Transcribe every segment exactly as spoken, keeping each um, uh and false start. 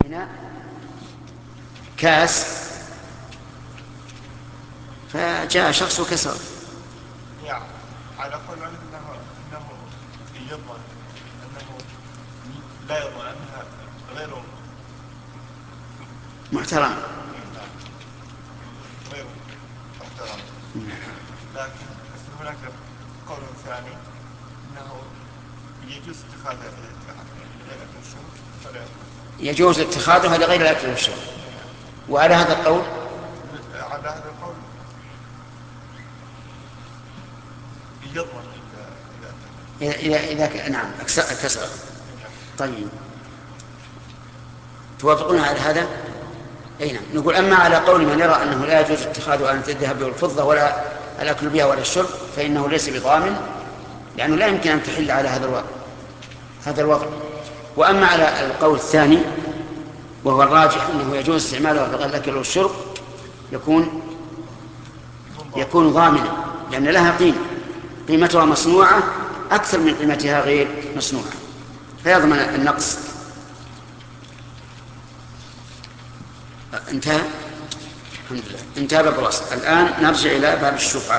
هنا كاس فجاء شخص وكسر. يعني على قول انه انه يضمن انه لا يضمن انها غير محترم غير محترم، لكن هناك قول ثاني انه يجوز اتخاذ غير الشرب فلا يجوز اتخاذها لغير الاكل والشرب. وعلى هذا القول على هذا القول يضمن إذا إذا إذا ك... نعم كسر. طيب توافقون على هذا؟ أي نعم. نقول أما على قول من يرى أنه لا يجوز اتخاذها عن الذهب والفضة ولا الأكل بها ولا الشرب فإنه ليس بضامن، لأنه لا يمكن أن تحل على هذا الوضع هذا الوضع. وأما على القول الثاني وهو الراجح أنه يجوز استعمالها في الأكل والشرب يكون يكون ضامنا، لأن لها قيمة قيمتها مصنوعة أكثر من قيمتها غير مصنوعة، فيضمن النقص. انتهى الحمد لله انتهى باب الأصل. الآن نرجع إلى باب الشفعة.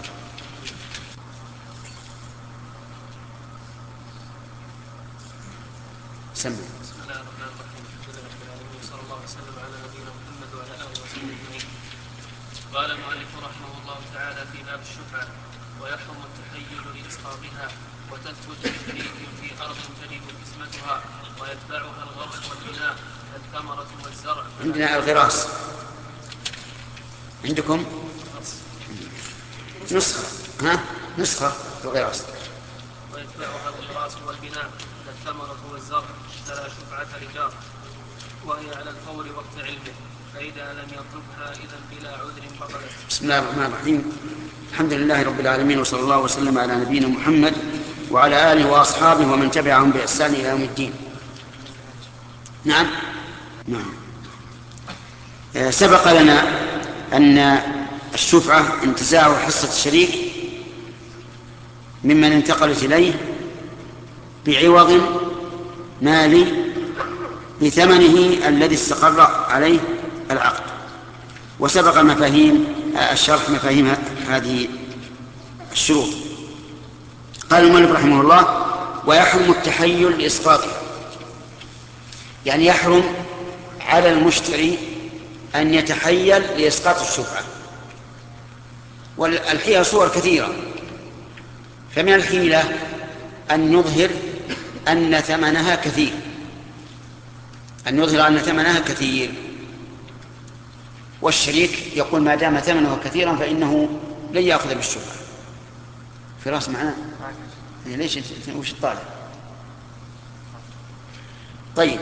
سمع. بسم الله الرحمن الرحيم. الحمد لله رب العالمين وصلى الله وسلم على نبينا محمد وعلى آله وصحبه أجمعين. قال المؤلف رحمه الله تعالى في باب الشفعة: ويحرم التحيل لإسقاطها، وتثبت لشريك في أرض تجب قسمتها ويتبعها الغرس والبناء كالثمرة والزرع. عندنا الغراس، عندكم نسخة ها نسخة الغراس. ويتبعها الغراس والبناء كالثمرة والزرع فلا شفعة لجار، وهي على الفور وقت علمه، فإذا لم يطلبها إذن بلا عذر بطلت. بسم الله الرحمن الرحيم. الحمد لله رب العالمين وصلى الله وسلم على نبينا محمد وعلى آله وأصحابه ومن تبعهم بإحسان إلى يوم الدين. نعم نعم سبق لنا أن الشفعة انتزاع حصة الشريك ممن انتقلت إليه بعوض مالي بثمنه الذي استقر عليه العقد. وسبق مفاهيم الشرح مفاهيم هذه الشروط. قال المؤلف رحمه الله: ويحرم التحيل لإسقاطها، يعني يحرم على المشتري أن يتحيل لإسقاط الشفعة. والحيلة صور كثيرة، فمن الحيلة أن يظهر أن ثمنها كثير أن يظهر أن ثمنها كثير والشريك يقول ما دام ثمنه كثيرا فإنه لن يأخذ بالشفعة. فراس معنا ليش وش الطالب؟ طيب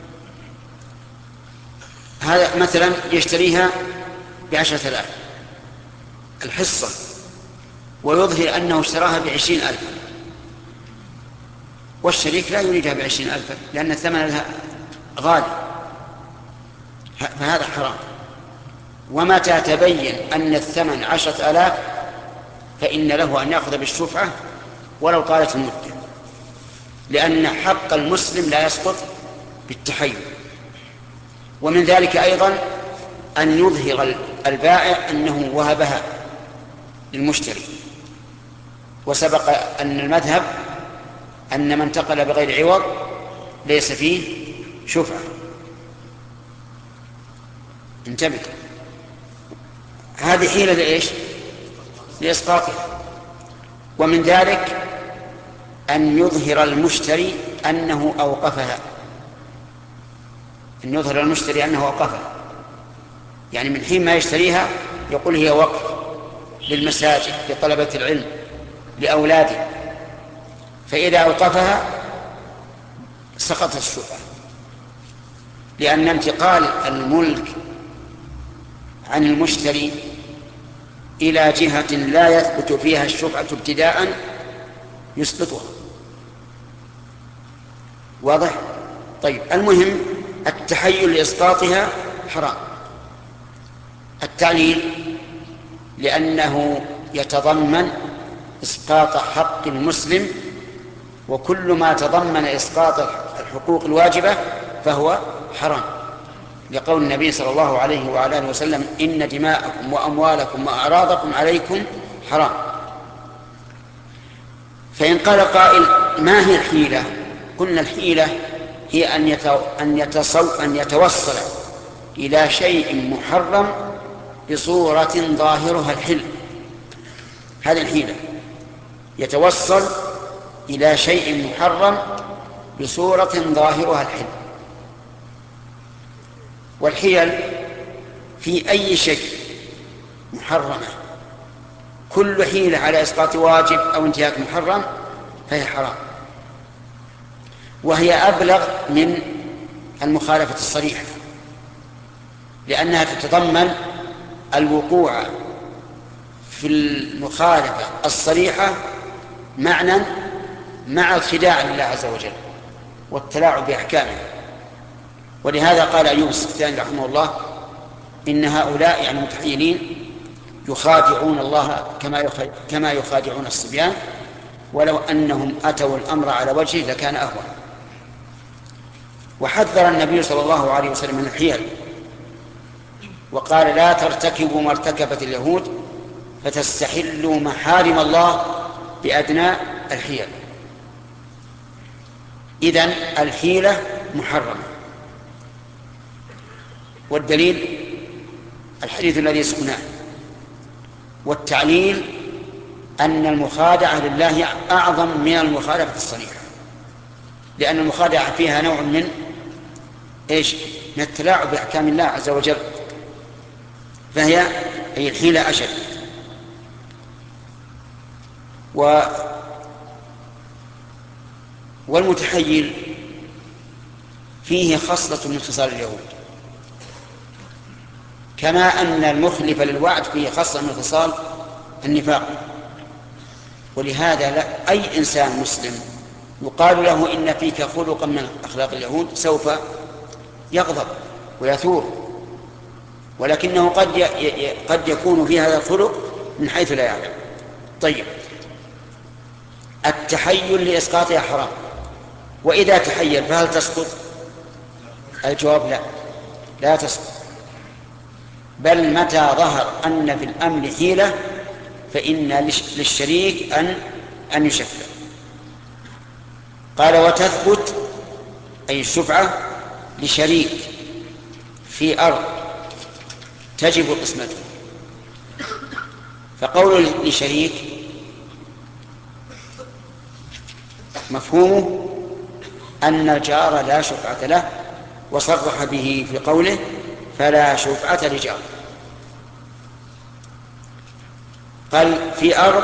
هذا مثلا يشتريها بعشرة آلاف الحصة، ويظهر أنه اشتراها بعشرين ألف، والشريك لا يريدها بعشرين ألف لأن الثمن لها غالي، فهذا حرام. ومتى تبين أن الثمن عشرة آلاف فإن له أن يأخذ بالشفعة ولو طالت المدة، لأن حق المسلم لا يسقط بالتحيل. ومن ذلك أيضا أن يظهر البائع أنه وهبها للمشتري. وسبق أن المذهب أن من انتقل بغير عوض ليس فيه شفعة. انتبه، هذه حيلة لإيش؟ لإسقاطها. ومن ذلك أن يظهر المشتري أنه أوقفها أن يظهر المشتري أنه أوقفها، يعني من حين ما يشتريها يقول هي وقف للمساجد لطلبة العلم لأولاده، فإذا أوقفها سقطت الشفعة، لأن انتقال الملك عن المشتري إلى جهة لا يثبت فيها الشفعة ابتداء يسقطها. واضح؟ طيب المهم التحيل لإسقاطها حرام. التعليل لأنه يتضمن إسقاط حق المسلم، وكل ما تضمن إسقاط الحقوق الواجبة فهو حرام، لقول النبي صلى الله عليه وعلى آله وسلم: إن دماءكم وأموالكم وأعراضكم عليكم حرام. فإن قال قائل: ما هي الحيلة؟ قلنا الحيلة هي أن أن يتوصل إلى شيء محرم بصورة ظاهرها الحل. هذه الحيلة، يتوصل إلى شيء محرم بصورة ظاهرها الحل. والحيل في أي شيء محرمة، كل حيلة على إسقاط واجب أو انتهاك محرم فهي حرام، وهي أبلغ من المخالفة الصريحة، لأنها تتضمن الوقوع في المخالفة الصريحة معنى مع الخداع لله عز وجل والتلاعب بأحكامه. ولهذا قال أيوب السختياني رحمه الله: إن هؤلاء يعني المتحيلين يخادعون الله كما يخادعون الصبيان، ولو أنهم أتوا الأمر على وجهه لكان أهون. وحذر النبي صلى الله عليه وسلم من الحيل، وقال: لا ترتكبوا ما ارتكبت اليهود فتستحلوا محارم الله بأدنى الحيل. إذن الحيلة محرمة. والدليل الحديث الذي سمعناه. والتعليل أن المخادعة لله أعظم من المخالفة الصريحة، لأن المخادعة فيها نوع من إيش؟ من التلاعب بأحكام الله عز وجل، فهي هي الحيلة أشد. و والمتحيل فيه خصلة من خصال اليهود، كما أن المخلف للوعد فيه خصلة من خصال النفاق. ولهذا لا أي إنسان مسلم يقال له إن فيك خلقا من أخلاق اليهود سوف يغضب ويثور، ولكنه قد قد يكون في هذا الخلق من حيث لا يعلم. طيب، التحيل لإسقاطها حرام، وإذا تحيل فهل تسقط؟ الجواب لا، لا تسقط، بل متى ظهر أن في الأمر حيلة فإن للشريك أن أن يشفع. قال: وتثبت أي الشفعة لشريك في أرض تجب قسمته. فقول لشريك مفهومه أن الجار لا شفعة له، وصرح به في قوله: فلا شفعة لجار. قال: في أرض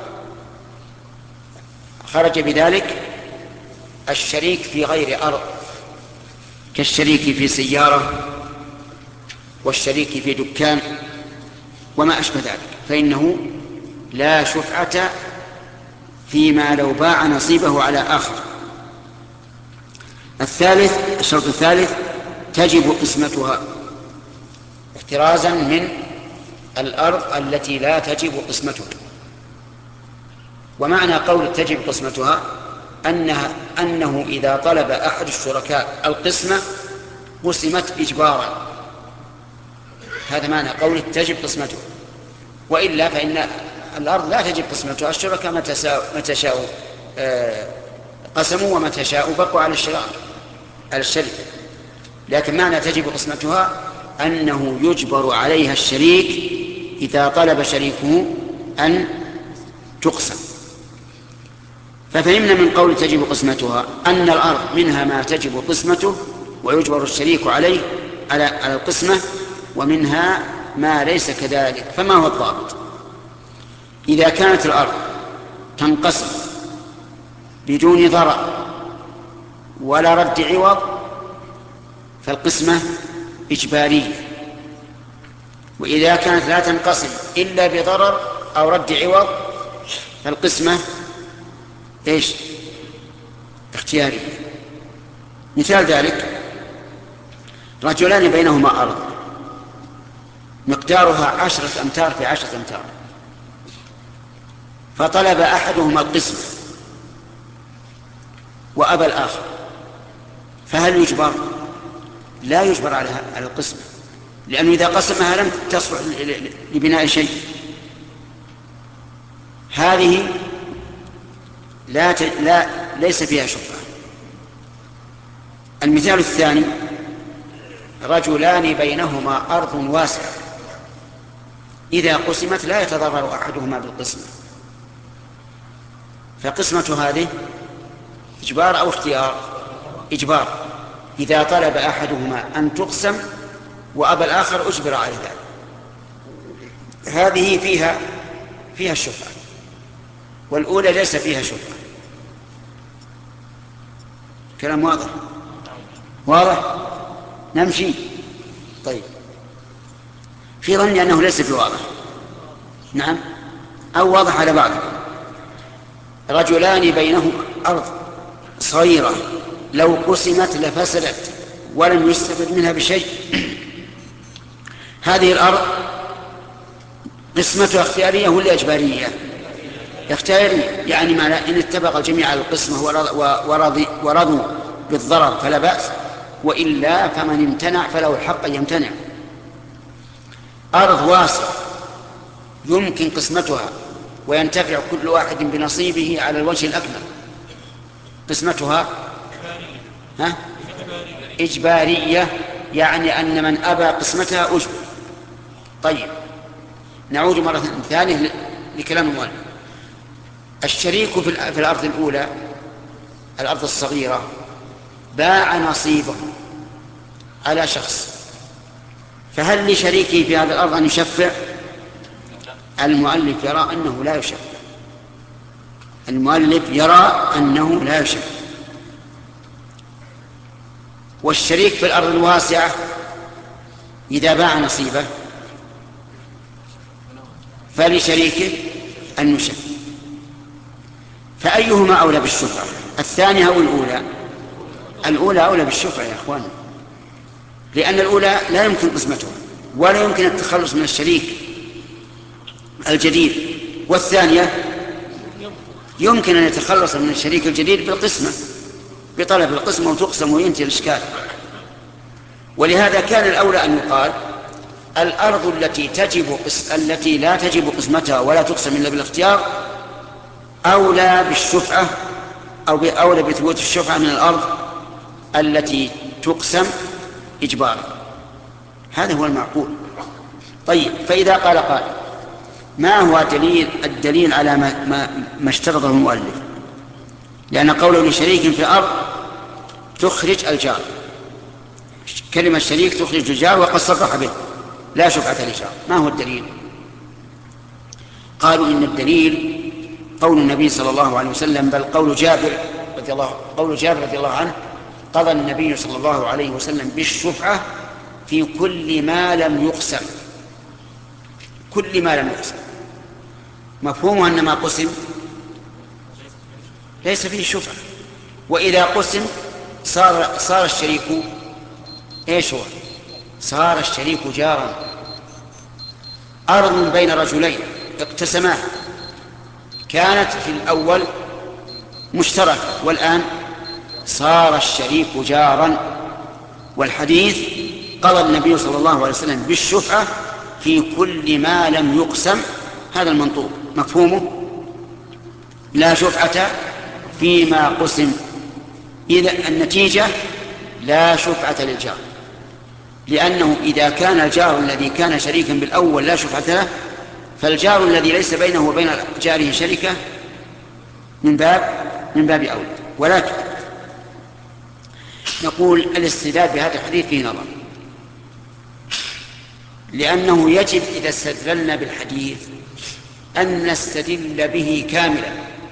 خرج بذلك الشريك في غير أرض، كالشريك في سيارة والشريك في دكان وما أشبه ذلك، فإنه لا شفعة فيما لو باع نصيبه على آخر. الثالث، الشرط الثالث: تجب قسمتها، احترازا من الأرض التي لا تجب قسمتها. ومعنى قول تجب قسمتها أنها أنه إذا طلب أحد الشركاء القسمة قسمت إجبارا، هذا معنى قول تجب قسمتها. وإلا فإن الأرض لا تجب قسمتها، الشركاء متى شاءوا قسموا ومتى شاءوا بقوا على الشراء على الشركة. لكن معنى تجب قسمتها أنه يجبر عليها الشريك إذا طلب شريكه أن تقسم. ففهمنا من قول تجب قسمتها أن الأرض منها ما تجب قسمته ويجبر الشريك عليه على على القسمة، ومنها ما ليس كذلك. فما هو الضابط؟ إذا كانت الأرض تنقسم بدون ضرر ولا رد عوض فالقسمة إجبارية، وإذا كانت لا تنقسم إلا بضرر أو رد عوض فالقسمة إيش؟ اختيارية. مثال ذلك: رجلان بينهما أرض مقدارها عشرة أمتار في عشرة أمتار، فطلب أحدهما القسمة وأبى الآخر، فهل يجبر؟ لا يجبر على على القسمة، لأنه إذا قسمها لم تصلح لبناء شيء. هذه لا, ت... لا ليس فيها شفعة. المثال الثاني: رجلان بينهما أرض واسعة، إذا قسمت لا يتضرر أحدهما بالقسمة، فقسمة هذه إجبار أو اختيار؟ إجبار. إذا طلب أحدهما أن تقسم وأبى الآخر أجبر على ذلك. هذه فيها فيها الشفعة، والأولى ليس فيها شفعة. كلام واضح؟ واضح؟ نمشي. طيب، في ظني أنه ليس بواضح. نعم، أو واضح على بعض. رجلان بينهم أرض صغيرة لو قسمت لفسدت ولم يستفد منها بشيء. هذه الأرض قسمتها اختيارية ولا إجبارية؟ اختيارية، يعني معنى إن اتفق الجميع على القسمة ورضوا ورضوا بالضرر فلا بأس، وإلا فمن امتنع فله الحق أن يمتنع. أرض واسعة يمكن قسمتها وينتفع كل واحد بنصيبه على الوجه الأكمل، قسمتها ها؟ إجبارية، يعني أن من أبى قسمتها أجبر. طيب، نعود مرة ثانية لكلام المؤلف. الشريك في الأرض الأولى، الأرض الصغيرة، باع نصيبه على شخص، فهل لشريكه في هذه الأرض أن يشفع؟ المؤلف يرى أنه لا يشفع. المؤلف يرى أنه لا يشفع. والشريك في الأرض الواسعة إذا باع نصيبه فلشريكه أن يشفع. فأيهما أولى بالشفعة، الثانية أو الأولى؟ الأولى أولى بالشفعة يا أخوان، لأن الأولى لا يمكن قسمتها ولا يمكن التخلص من الشريك الجديد، والثانية يمكن أن يتخلص من الشريك الجديد بالقسمة، بطلب القسمة وتقسم وينتهي الإشكال. ولهذا كان الأولى أن يقال الأرض التي تجب التي لا تجب قسمتها ولا تقسم إلا بالاختيار أولى بالشفعة أو أولى بثبوت الشفعة من الأرض التي تقسم إجبارا. هذا هو المعقول. طيب، فإذا قال قائل: ما هو دليل الدليل على ما, ما, ما اشترطه المؤلف؟ لأن قوله لشريك في الأرض تخرج الجار، كلمة شريك تخرج الجار وقد صرح به لا شفعة للجار. ما هو الدليل؟ قالوا إن الدليل قول النبي صلى الله عليه وسلم، بل قول جابر رضي الله قول جابر رضي الله عنه: قضى النبي صلى الله عليه وسلم بالشفعة في كل ما لم يقسم. كل ما لم يقسم مفهومه أن ما قسم ليس فيه شفعة، وإذا قسم صار صار الشريك ايش هو؟ صار الشريك جارا. أرض بين رجلين اقتسماها كانت في الأول مشتركة والآن صار الشريك جارا. والحديث قضى النبي صلى الله عليه وسلم بالشفعة في كل ما لم يقسم، هذا المنطوق مفهومه لا شفعة فيما قسم. إذا النتيجة لا شفعة للجار، لأنه إذا كان الجار الذي كان شريكا بالأول لا شفعة له، فالجار الذي ليس بينه وبين جاره شركة من باب من باب أولى. ولكن نقول الاستدلال بهذا الحديث فيه نظر، لأنه يجب إذا استدللنا بالحديث أن نستدل به كاملا،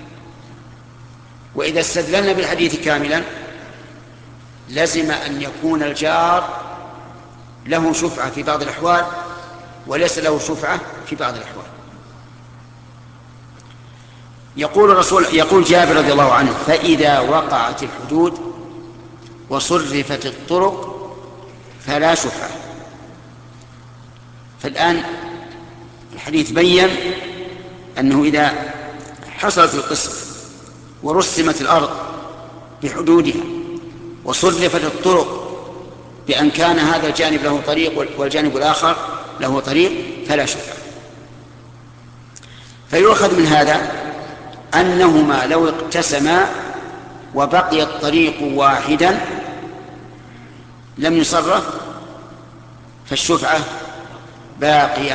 وإذا استدللنا بالحديث كاملا لزم أن يكون الجار له شفعة في بعض الأحوال وليس له شفعة في بعض الأحوال. يقول الرسول يقول جابر رضي الله عنه: فإذا وقعت الحدود وصرفت الطرق فلا شفعة. فالآن الحديث بين أنه إذا حصلت القسم ورسمت الأرض بحدودها وصرفت الطرق بأن كان هذا الجانب له طريق والجانب الآخر له طريق فلا شفعة. فيؤخذ من هذا أنهما لو اقتسما وبقي الطريق واحدا لم يصرف فالشفعة باقية.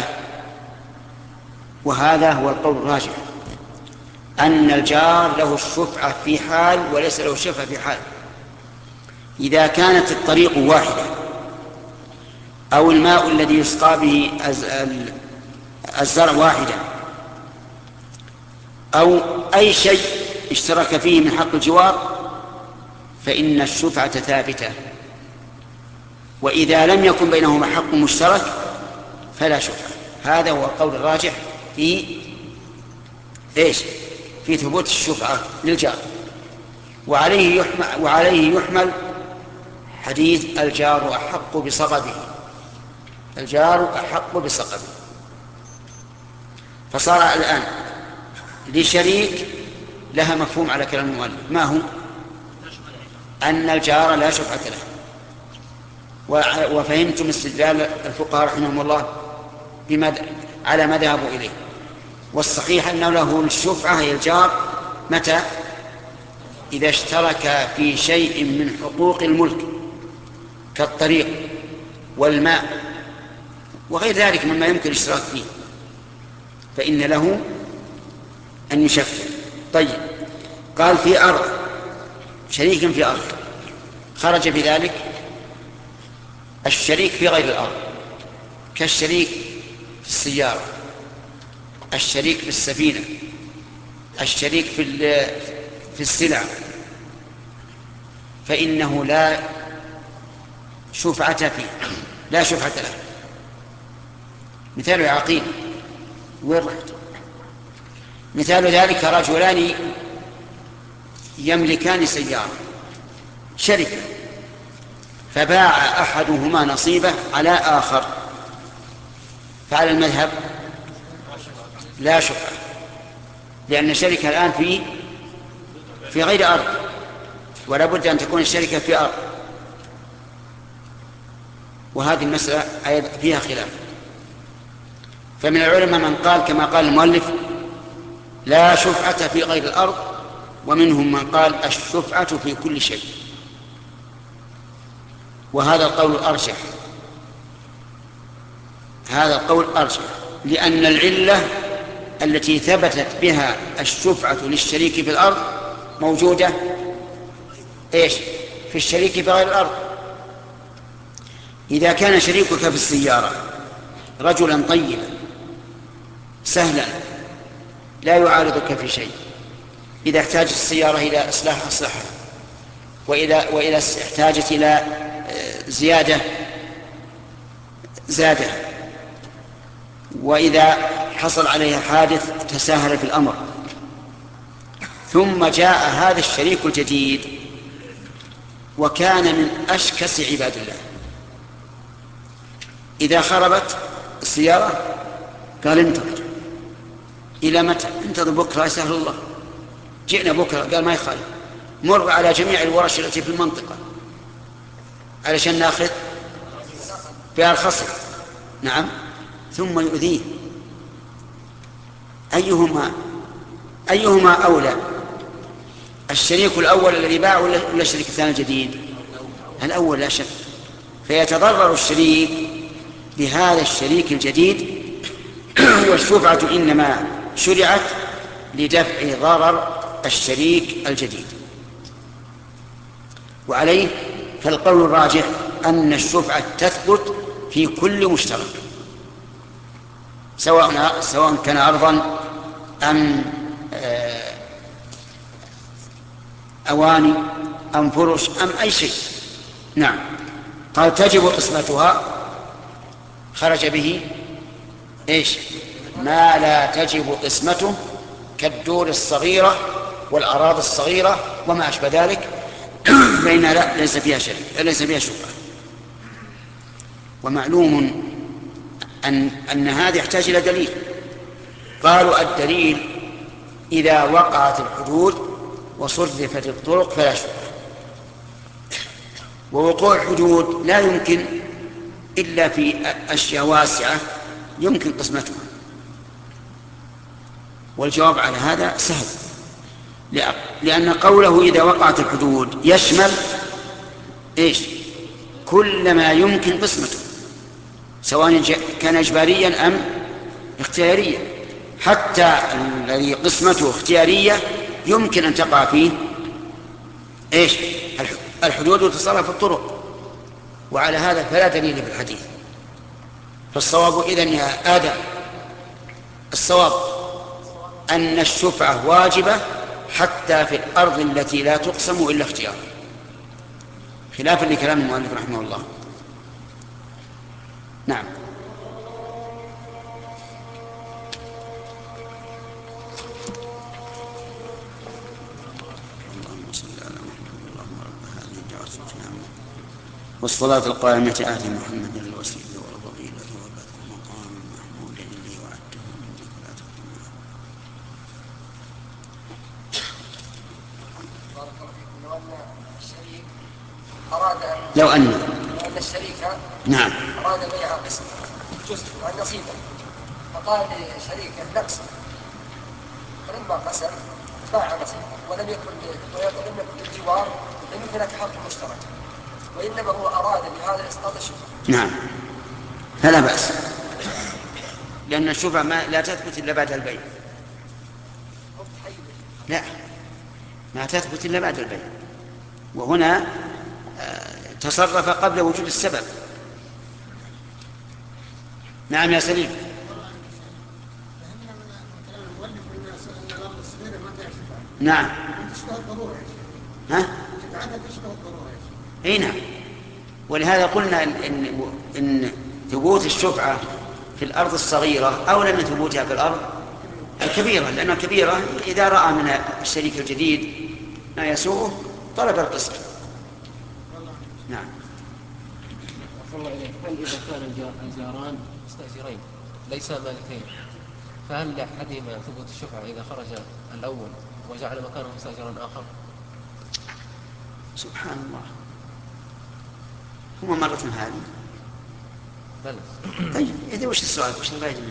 وهذا هو القول الراجح، أن الجار له الشفعة في حال وليس له الشفعة في حال. إذا كانت الطريق واحدة أو الماء الذي يسقى به الزرع واحدا أو أي شيء اشترك فيه من حق الجوار فإن الشفعة ثابتة. وإذا لم يكن بينهما حق مشترك فلا شفعة. هذا هو القول الراجح في إيش؟ في ثبوت الشفعة للجار. وعليه يحمل, وعليه يحمل حديث الجار أحق بصقبه، الجار أحق بصقبه. فصار الآن لشريك لها مفهوم على كلام المؤلف، ما هو؟ أن الجار لا شفعة له. وفهمتم استدلال الفقهاء رحمهم الله بمد... على ما ذهبوا إليه. والصحيح أنه له الشفعة هي الجار متى؟ إذا اشترك في شيء من حقوق الملك كالطريق والماء وغير ذلك مما يمكن الاشتراك فيه فإن له أن يشفع. طيب، قال في أرض، شريك في أرض، خرج في ذلك الشريك في غير الأرض كالشريك في السيارة، الشريك في السفينة، الشريك في في السلع، فإنه لا شفعة فيه، لا شفعة له. مثال عقيم، وين رحت؟ مثال ذلك رجلان يملكان سيارة شركة، فباع أحدهما نصيبه على آخر، فعلى المذهب لا شفعة، لأن الشركة الآن في في غير أرض، ولا بد أن تكون الشركة في أرض. وهذه المسألة فيها خلاف. فمن العلماء من قال كما قال المؤلف لا شفعة في غير الأرض، ومنهم من قال الشفعة في كل شيء. وهذا القول أرجح، هذا القول أرجح، لأن العلة التي ثبتت بها الشفعة للشريك في الأرض موجودة إيش؟ في الشريك في غير الأرض. إذا كان شريكك في السيارة رجلا طيبا سهلا لا يعارضك في شيء، إذا احتاجت السيارة إلى إصلاح أصلحها، وإذا, وإذا احتاجت إلى زيادة زادها، وإذا حصل عليها حادث تساهل في الأمر، ثم جاء هذا الشريك الجديد وكان من أشكس عباد الله، إذا خربت السيارة قال انتظر. إلى متى؟ انتظر بكرة يسهل الله. جئنا بكرة قال ما يخالف، مر على جميع الورش التي في المنطقة علشان ناخذ بها الخصم. نعم، ثم يؤذيه. أيهما أيهما أولى، الشريك الأول الذي باع ولا الشريك الثاني الجديد؟ الأول لا شك. فيتضرر الشريك بهذا الشريك الجديد، والشفعة إنما شرعت لدفع ضرر الشريك الجديد. وعليه فالقول الراجح أن الشفعة تثبت في كل مشترك، سواء سواء كان أرضا أم أواني أم فرش أم أي شيء. نعم. قال تجب قسمتها، خرج به إيش؟ ما لا تجب قسمته كالدور الصغيرة والأراضي الصغيرة وما أشبه ذلك، فإنها لا ليس فيها شيء، ليس فيها شفعة. ومعلوم أن أن هذا يحتاج إلى دليل. قالوا الدليل إذا وقعت الحدود وصرفت الطرق فلا شفعة. ووقوع الحدود لا يمكن إلا في أشياء واسعة يمكن قسمتها. والجواب على هذا سهل، لأن قوله إذا وقعت الحدود يشمل إيش؟ كل ما يمكن قسمته، سواء كان إجباريا أم اختياريا. حتى الذي قسمته اختيارية يمكن أن تقع فيه إيش؟ الحدود وتصرف الطرق. وعلى هذا فلا دليل في الحديث. فالصواب إذن يا آدم، الصواب أن الشفعة واجبة حتى في الأرض التي لا تقسم إلا اختيار، خلافا لكلام المؤلف رحمه الله. نعم. والصلاة القائمة آت محمد الوسيلة والفضيلة وبعث مقام محمود الذي وعدته إنك لا تخلف بارك الله فيكم. لو أن الشريك أراد أن لو أن لو أن الشريك نعم أراد بيع قسم جزء عن نصيبه، فقال لشريكه نقسم، فلما قسم باع نصيبه ولم يكن ولم يكن للجوار، لم يكن لك حق مشترك، وإنما هو أراد بهذا إسقاط الشفعة. نعم فلا بأس، لأن الشفعة ما لا تثبت إلا بعد البيع. لا، ما تثبت إلا بعد البيع، وهنا تصرف قبل وجود السبب. نعم يا سليم. نعم. ها؟ اي نعم. ولهذا قلنا إن, إن, إن ثبوت الشفعة في الأرض الصغيرة أولى من ثبوتها في الأرض الكبيرة، لأنها كبيرة إذا رأى من الشريك الجديد ما يسوءه طلب القسط. نعم. الله إليك. هل إذا كان الجاران مستأجرين ليس مالكين، فهل لأحدهما ثبوت الشفعة إذا خرج الأول وجعل مكانه مستأجرا آخر؟ سبحان الله، هو مرة هذه بلى. طيب إذا وش السؤال؟ وش الغاية منه؟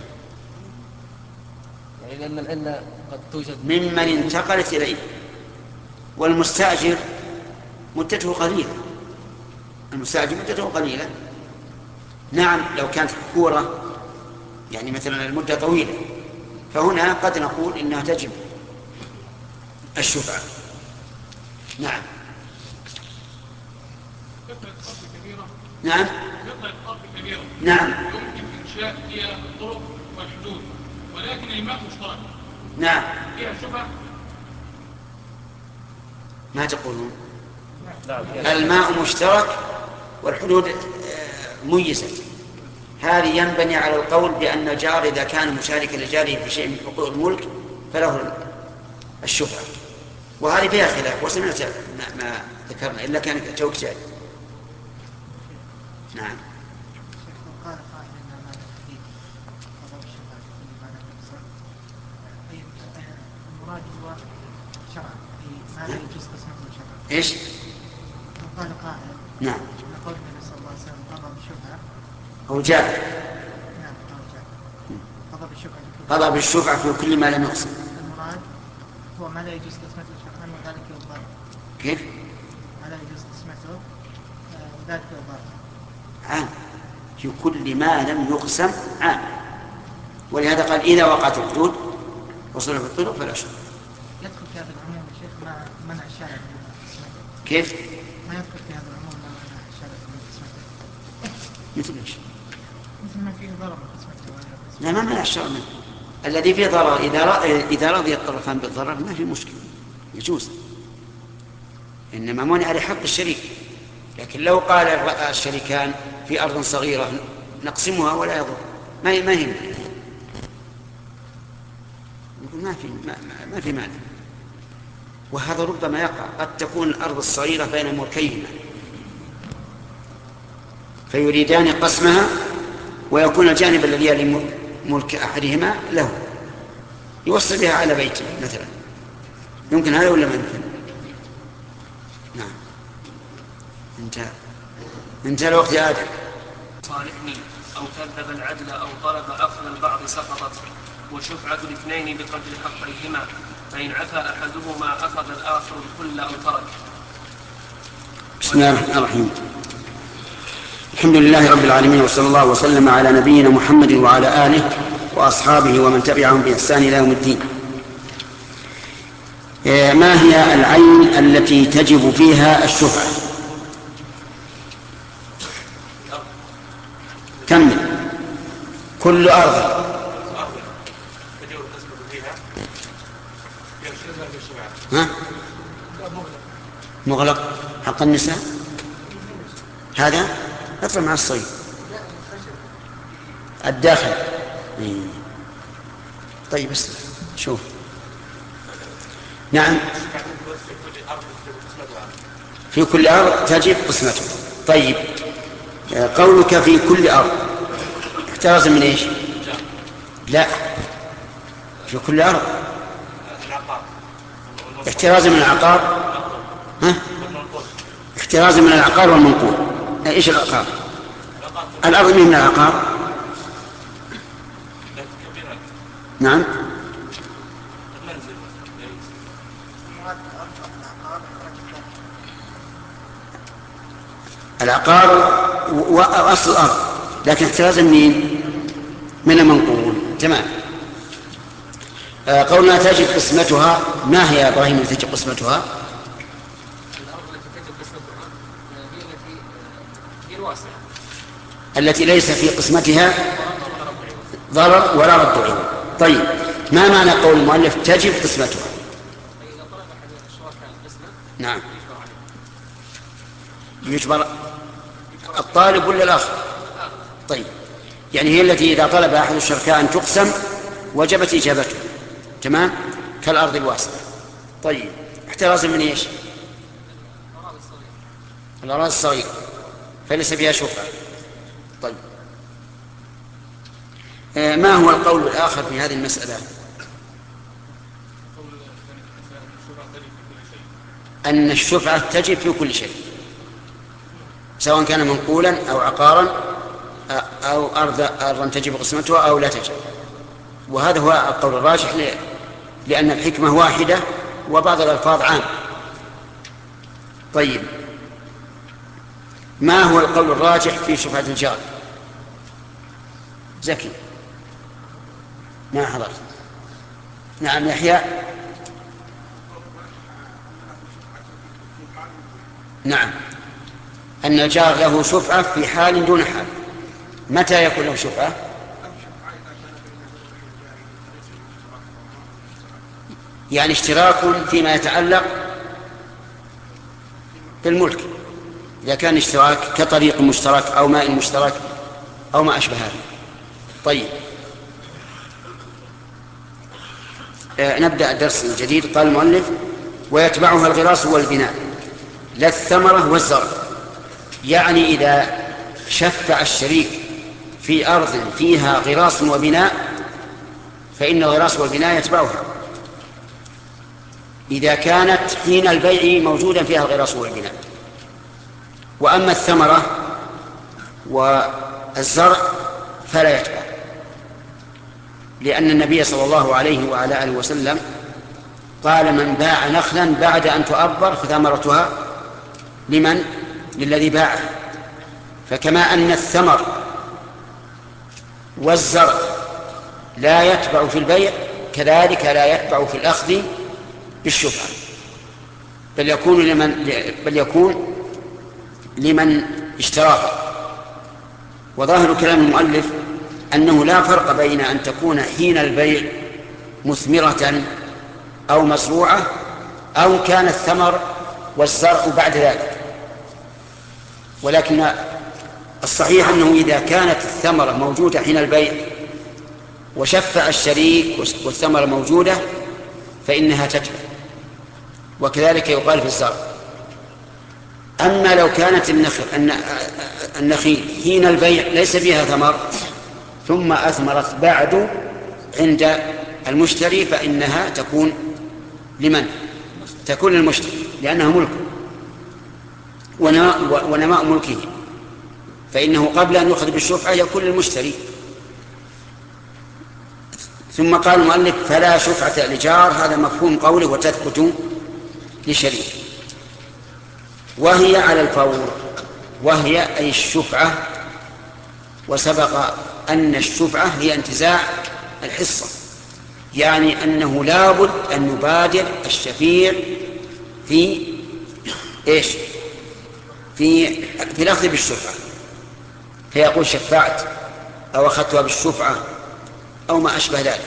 يعني لأن العلة قد توجد ممن انتقلت إليه، والمستأجر مدته قليلة. المستأجر مدته قليلة. نعم لو كانت حكورة يعني مثلا المدة طويلة، فهنا قد نقول إنها تجب الشفعة. نعم. نعم. نعم. يمكن إنشاء فيها الطرق والحدود، ولكن الماء مشترك. نعم. فيها شفعة؟ ما تقولون؟ نعم. الماء مشترك والحدود ميزة. هذه ينبني على القول بأن الجار إذا كان مشاركا لجاره في شيء من حقوق الملك فله الشفعة، وهذه فيها خلاف وسمعت ما ذكرنا إلا كان توك جاي. نعم. قال قائل ان هذا الحديث قضاء الشفعة في كل ما لم يقصر، المراد هو شرع في ما لا يجوز قسمته شرعا. ايش؟ قال قائل نعم ان قول النبي صلى الله عليه وسلم قضى بالشفعة أو جاء. نعم أو جاء قضى بالشفعة قضى بالشفعة في كل ما لم يقصر. المراد هو ما لا يجوز قسمته شرعا وذلك يضار. كيف؟ ما لا يجوز قسمته وذلك يضار. عام في كل ما لم يقسم عام، ولهذا قال إذا وقعت الحدود وصرف الطرق فلا شك. يدخل في هذا العموم يا شيخ ما منع الشارع من قسمته. كيف؟ ما يدخل في هذا العموم ما منع الشارع من قسمته. مثل ايش؟ مثل ما فيه ضرر من قسمته. لا ما منع الشرع منه. الذي فيه ضرر إذا رأي إذا رضي الطرفان بالضرر ما في مشكلة، يجوز. إنما منع لحق الشريك. لكن لو قال الشريكان في أرض صغيرة نقسمها ولا يضر ما ما يهم، نقول ما في ما, ما في مانع. وهذا ربما يقع، قد تكون الأرض الصغيرة بين ملكيهما فيريدان قسمها، ويكون الجانب الذي يلي ملك أحدهما له يوصل بها على بيته مثلا. يمكن هذا ولا ما يمكن؟ نعم. انتهى. انتهى الوقت يا آدم. صالحني أو كذب العدل أو طلب أخذ البعض سقطت، وشفعة الاثنين بقدر حقيهما، فإن عفى أحدهما أخذ الآخر الكل أو ترك. بسم الله الرحمن الرحيم. الحمد لله رب العالمين، وصلى الله وسلم على نبينا محمد وعلى آله وأصحابه ومن تبعهم بإحسان إلى يوم الدين. ما هي العين التي تجب فيها الشفعة؟ كمل. كل أرض ها؟ مغلق حق النساء. هذا اطلع مع الصيد الداخل. طيب بس شوف. نعم، في كل أرض تجب قسمته. طيب قولك في كل أرض احتراز من ايش؟ لا، في كل أرض احتراز من العقار. ها؟ احتراز من العقار والمنقول. ايش العقار؟ الأرض من العقار. نعم، العقار وأصل الأرض، لكن احترازا منين؟ من المنقول. تمام. آه قولنا تجب قسمتها، ما هي يا إبراهيم التي تجب قسمتها؟ الأرض التي تجب قسمتها هي التي هي الواسعة، التي ليس في قسمتها ضرر ولا رد عوض. طيب ما معنى قول المؤلف تجب قسمتها؟ فإذا طلب أحد الشركاء القسمة نعم، يجبر الطالب ولا الآخر؟ طيب، يعني هي التي إذا طلب أحد الشركاء أن تقسم وجبت إجابته. تمام، كالأرض الواسعة. طيب احترازا من إيش؟ الأراضي الصغيرة فليس بها شفعة. طيب آه ما هو القول الآخر في هذه المسألة؟ أن الشفعة تجب في كل شيء، سواء كان منقولا أو عقارا أو أرضا تجب قسمتها أو لا تجب. وهذا هو القول الراجح، لأن الحكمة واحدة وبعض الألفاظ عام. طيب ما هو القول الراجح في شفعة الجار؟ زكي ما حضرت. نعم يحيى. نعم، أن الجار له شفعة في حال دون حال. متى يكون له شفعة؟ يعني اشتراك فيما يتعلق بالملك، إذا كان اشتراك كطريق مشترك أو ماء مشترك أو ما أشبه هذا. طيب آه نبدأ الدرس الجديد. قال المؤلف ويتبعها الغراس والبناء لا الثمرة والزرع. يعني إذا شفع الشريك في أرض فيها غراس وبناء فإن الغراس والبناء يتبعها إذا كانت حين البيع موجودا فيها الغراس والبناء. وأما الثمرة والزرع فلا يتبع، لأن النبي صلى الله عليه وعلى آله وسلم قال من باع نخلا بعد أن تؤبر فثمرتها لمن؟ للذي باعه. فكما أن الثمر والزرع لا يتبع في البيع كذلك لا يتبع في الأخذ بالشفعة، بل يكون لمن بل يكون لمن اشتراه. وظاهر كلام المؤلف أنه لا فرق بين أن تكون حين البيع مثمرة أو مزروعة أو كان الثمر والزرع بعد ذلك، ولكن الصحيح أنه إذا كانت الثمرة موجودة حين البيع وشفع الشريك والثمرة موجودة فإنها تتبع، وكذلك يقال في الزرع. أما لو كانت النخل النخيل حين البيع ليس فيها ثمر ثم أثمرت بعد عند المشتري فإنها تكون لمن؟ تكون للمشتري، لأنها ملك ونماء ملكه. فإنه قبل أن يؤخذ بالشفعة يكون للمشتري. ثم قال المؤلف فلا شفعة لجار، هذا مفهوم قوله وتثبت لشريك. وهي على الفور، وهي أي الشفعة، وسبق أن الشفعة هي انتزاع الحصة، يعني أنه لابد أن يبادر الشفيع في إيش؟ في في الأخذ بالشفعة، فيقول شفعت أو أخذتها بالشفعة أو ما أشبه ذلك،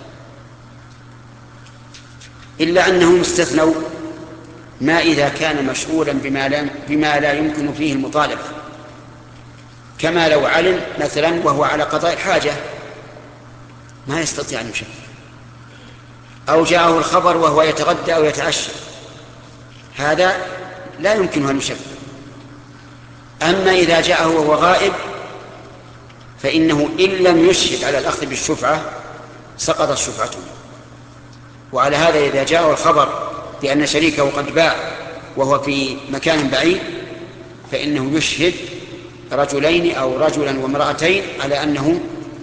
إلا أنهم استثنوا ما إذا كان مشغولا بما لا, بما لا يمكن فيه المطالبة، كما لو علم مثلا وهو على قضاء الحاجة ما يستطيع أن يشفع، أو جاءه الخبر وهو يتغدى أو يتعشى، هذا لا يمكنه أن يشفع. أما إذا جاءه وهو غائب فإنه إن لم يشهد على الأخذ بالشفعة سقطت شفعته. وعلى هذا إذا جاءه الخبر بأن شريكه قد باع وهو في مكان بعيد فإنه يشهد رجلين أو رجلا وامرأتين على أنه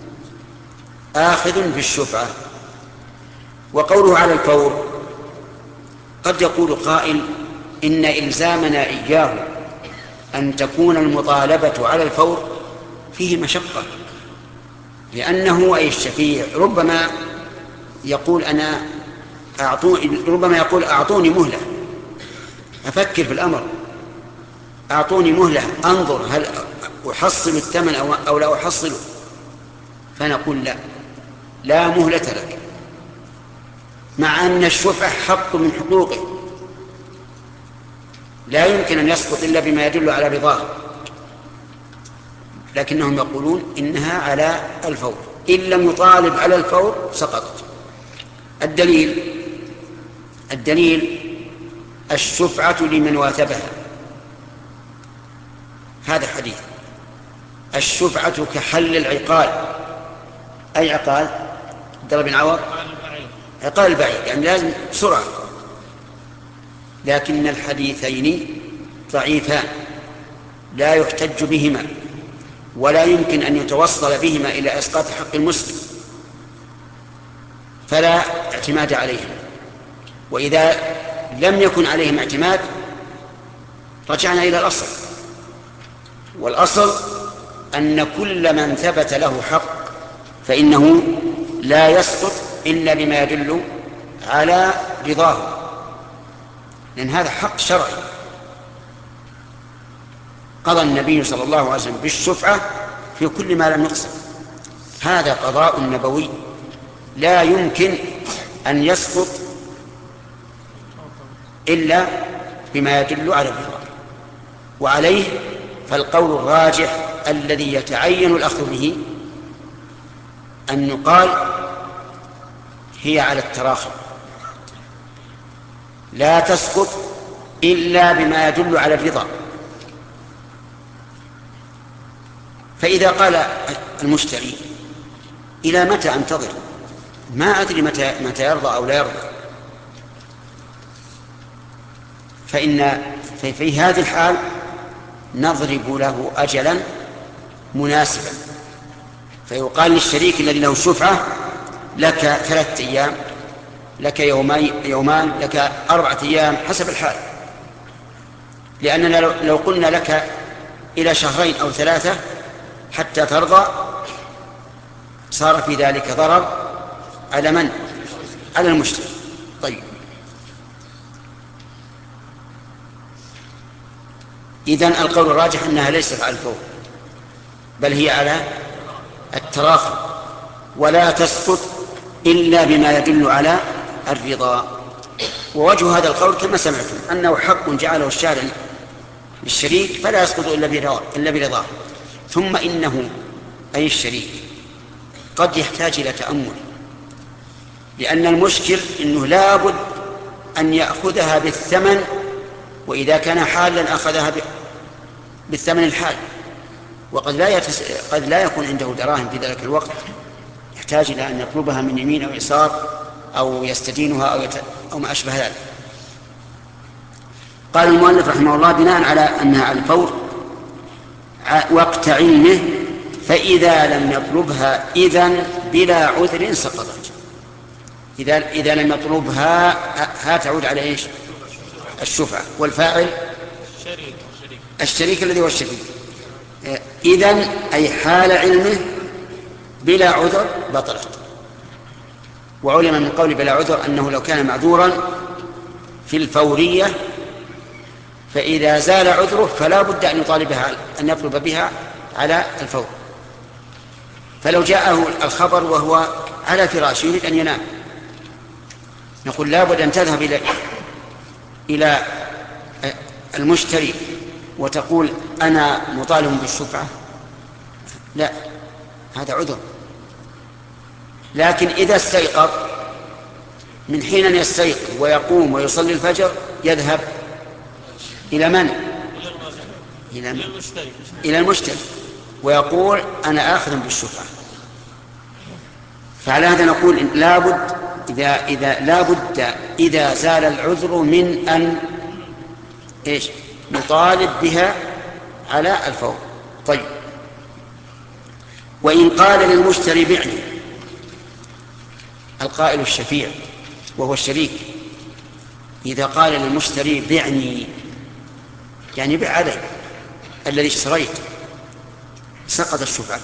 آخذ بالشفعة. وقوله على الفور، قد يقول قائل إن إلزامنا إياه أن تكون المطالبة على الفور فيه مشقة، لأنه أي الشفيع ربما يقول أنا أعطوني ربما يقول أعطوني مهلة أفكر في الأمر، أعطوني مهلة أنظر هل أحصل الثمن أو, أو لا أحصله، فنقول لا لا مهلة لك، مع أن الشفعة حق من حقوقه لا يمكن أن يسقط إلا بما يدل على رضاه، لكنهم يقولون إنها على الفور، إن لم يطالب على الفور سقطت. الدليل الدليل الشفعة لمن واثبها، هذا حديث الشفعة كحل العقال. أي عقال؟ ضرب العوض، عقال البعيد، يعني لازم بسرعة. لكن الحديثين ضعيفان لا يحتج بهما، ولا يمكن أن يتوصل بهما إلى إسقاط حق المسلم، فلا اعتماد عليهم. وإذا لم يكن عليهم اعتماد رجعنا إلى الأصل، والأصل أن كل من ثبت له حق فإنه لا يسقط إلا بما يدل على رضاه، لأن هذا حق شرعي. قضى النبي صلى الله عليه وسلم بالشفعة في كل ما لم يقسم، هذا قضاء نبوي لا يمكن أن يسقط إلا بما يدل على الرضا. وعليه فالقول الراجح الذي يتعين الأخذ به أن يقال هي على التراخي، لا تسقط إلا بما يدل على الرضا. فإذا قال المشتري إلى متى أنتظر، ما أدري متى, متى يرضى أو لا يرضى، فإن في هذه الحال نضرب له أجلا مناسبا، فيقال للشريك الذي له الشفعة لك ثلاثة أيام، لك يومي يومان، لك أربعة أيام حسب الحال، لأننا لو قلنا لك إلى شهرين أو ثلاثة حتى ترضى صار في ذلك ضرر على من؟ على المشتري. طيب، إذن القول الراجح أنها ليست على الفور بل هي على التراخي، ولا تسقط إلا بما يدل على الرضا. ووجه هذا القول كما سمعتم أنه حق جعله الشارع للشريك فلا يسقط إلا برضاه. ثم إنه أي الشريك قد يحتاج إلى تأمل، لأن المشكل أنه لابد أن يأخذها بالثمن، وإذا كان حالا أخذها بالثمن الحال، وقد لا, يتس... قد لا يكون عنده دراهم في ذلك الوقت، يحتاج إلى أن يطلبها من يمين أو يسار أو يستدينها أو, يت... أو ما أشبه ذلك. قال المؤلف رحمه الله بناء على أنها على الفور وقت علمه، فإذا لم يطلبها إذن بلا عذر سقطت. إذا إذا لم يطلبها ها تعود على إيش؟ الشفعة. والفاعل الشريك الذي هو الشريك. إذن أي حال علمه بلا عذر بطلت. وعلم من قول بلا عذر أنه لو كان معذورا في الفورية فإذا زال عذره فلا بد أن يطالبها، أن يطلب بها على الفور. فلو جاءه الخبر وهو على فراشه يريد أن ينام، نقول لا بد أن تذهب إلى إلى المشتري وتقول أنا مطالب بالشفعة؟ لا، هذا عذر. لكن إذا استيقظ من حين أن يستيقظ ويقوم ويصلي الفجر يذهب إلى من؟ إلى, من؟ إلى المشتري ويقول أنا آخذ بالشفعة. فعلى هذا نقول لا بد إذا إذا لا بد إذا زال العذر من أن إيش؟ نطالب بها على الفور. طيب، وإن قال للمشتري بعني، القائل الشفيع وهو الشريك إذا قال للمشتري بعني يعني بع علي الذي اشتريت، سقط الشفعة.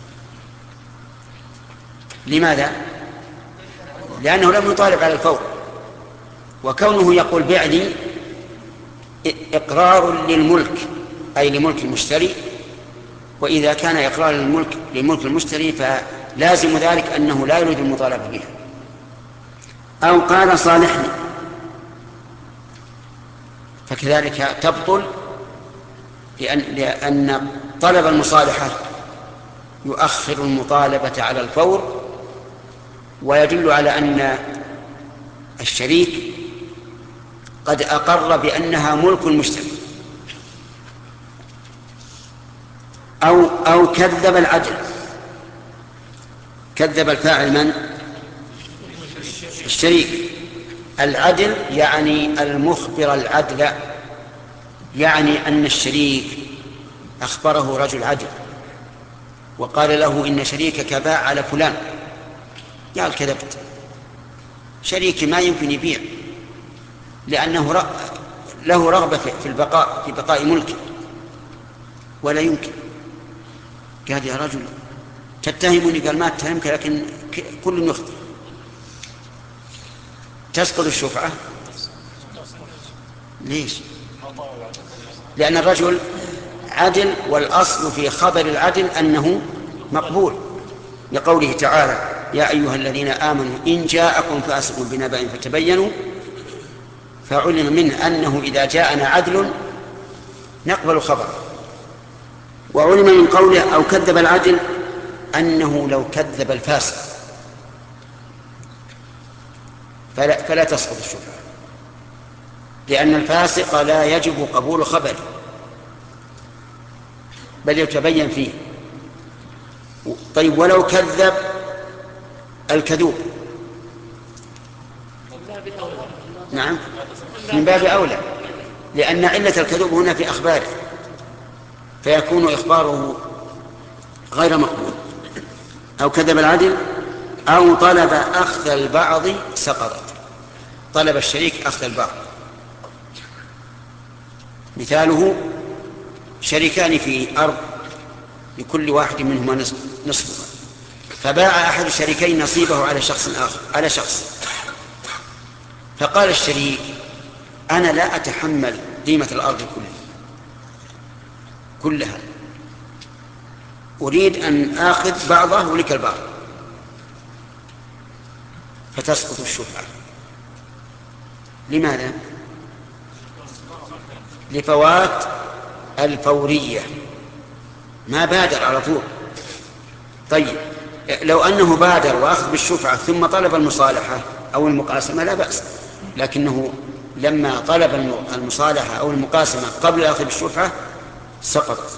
لماذا؟ لأنه لم يطالب على الفور، وكونه يقول بعني إقرار للملك أي لملك المشتري، وإذا كان إقرار للملك لملك المشتري فلازم ذلك أنه لا يريد المطالبة بها. أو قال صالحني فكذلك تبطل، لأن, لأن طلب المصالحة يؤخر المطالبة على الفور، ويدل على أن الشريك قد أقر بأنها ملك المشتري. أو, أو كذب العدل، كذب الفاعل من؟ الشريك. العدل يعني المخبر العدل، يعني أن الشريك أخبره رجل عدل وقال له إن شريكك باع على فلان، قال كذبت، شريكي ما يمكن يبيع لأنه له رغبة في البقاء في بقاء ملكه ولا يمكن. قال يا رجل تتهمني؟ قال ما اتهمك لكن كل يخطئ. تسقط الشفعة. ليش؟ لأن الرجل عدل، والأصل في خبر العدل أنه مقبول، لقوله تعالى يا أيها الذين آمنوا إن جاءكم فاسق بنبأ فتبينوا، فعلم منه أنه إذا جاءنا عدل نقبل خبر. وعلم من قوله أو كذب العدل أنه لو كذب الفاسق فلا, فلا تسقط الشفعة، لأن الفاسق لا يجب قبول خبره بل يتبين فيه. طيب، ولو كذب الكذوب؟ نعم، من باب أولى، لأن علة الكذوب هنا في أخباره، فيكون إخباره غير مقبول. أو كذب العدل أو طلب أخذ البعض سقطت، طلب الشريك أخذ البعض. مثاله شريكان في أرض لكل واحد منهما نصفها، فباع أحد الشريكين نصيبه على شخص آخر على شخص، فقال الشريك أنا لا أتحمل قيمة الأرض كلها كلها أريد أن آخذ بعضه ولك البعض، فتسقط الشفعة. لماذا؟ لفوات الفورية، ما بادر على طول. طيب، لو أنه بادر وأخذ بالشفعة ثم طلب المصالحة أو المقاسمة لا بأس، لكنه لما طلب المصالحة أو المقاسمة قبل الأخذ بالشفعة سقطت.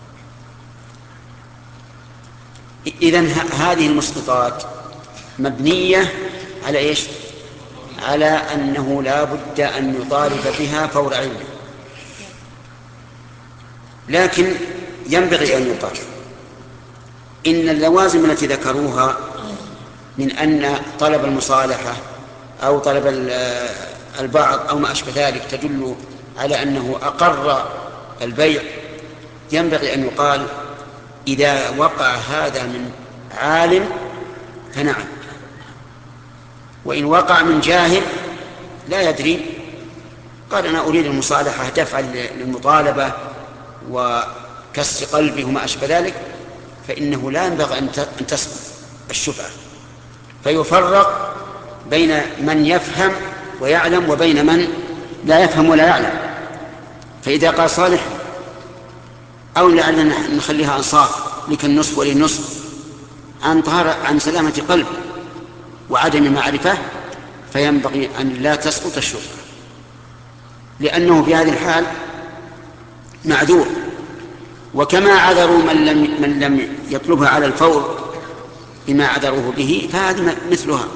إذن هذه المسقطات مبنية على إيش؟ على أنه لا بد أن يطالب بها فور علمه. لكن ينبغي أن يقال إن اللوازم التي ذكروها من أن طلب المصالحة أو طلب البعض أو ما أشبه ذلك تدل على أنه أقر البيع، ينبغي أن يقال إذا وقع هذا من عالم فنعم، وإن وقع من جاهل لا يدري قال أنا أريد المصالحة دفعا للمطالبة وكسر قلبه وما أشبه ذلك، فإنه لا ينبغي أن تسقط الشفعة، فيفرق بين من يفهم ويعلم وبين من لا يفهم ولا يعلم. فإذا قال صالح أو لعلنا نخليها أنصاف لك النصف وللنصف عن طهارة عن سلامة قلب وعدم معرفة، فينبغي أن لا تسقط الشفعة، لأنه في هذه الحال معذور. وكما عذروا من لم, من لم يطلبها على الفور بما عذروه به، فهذه مثلها.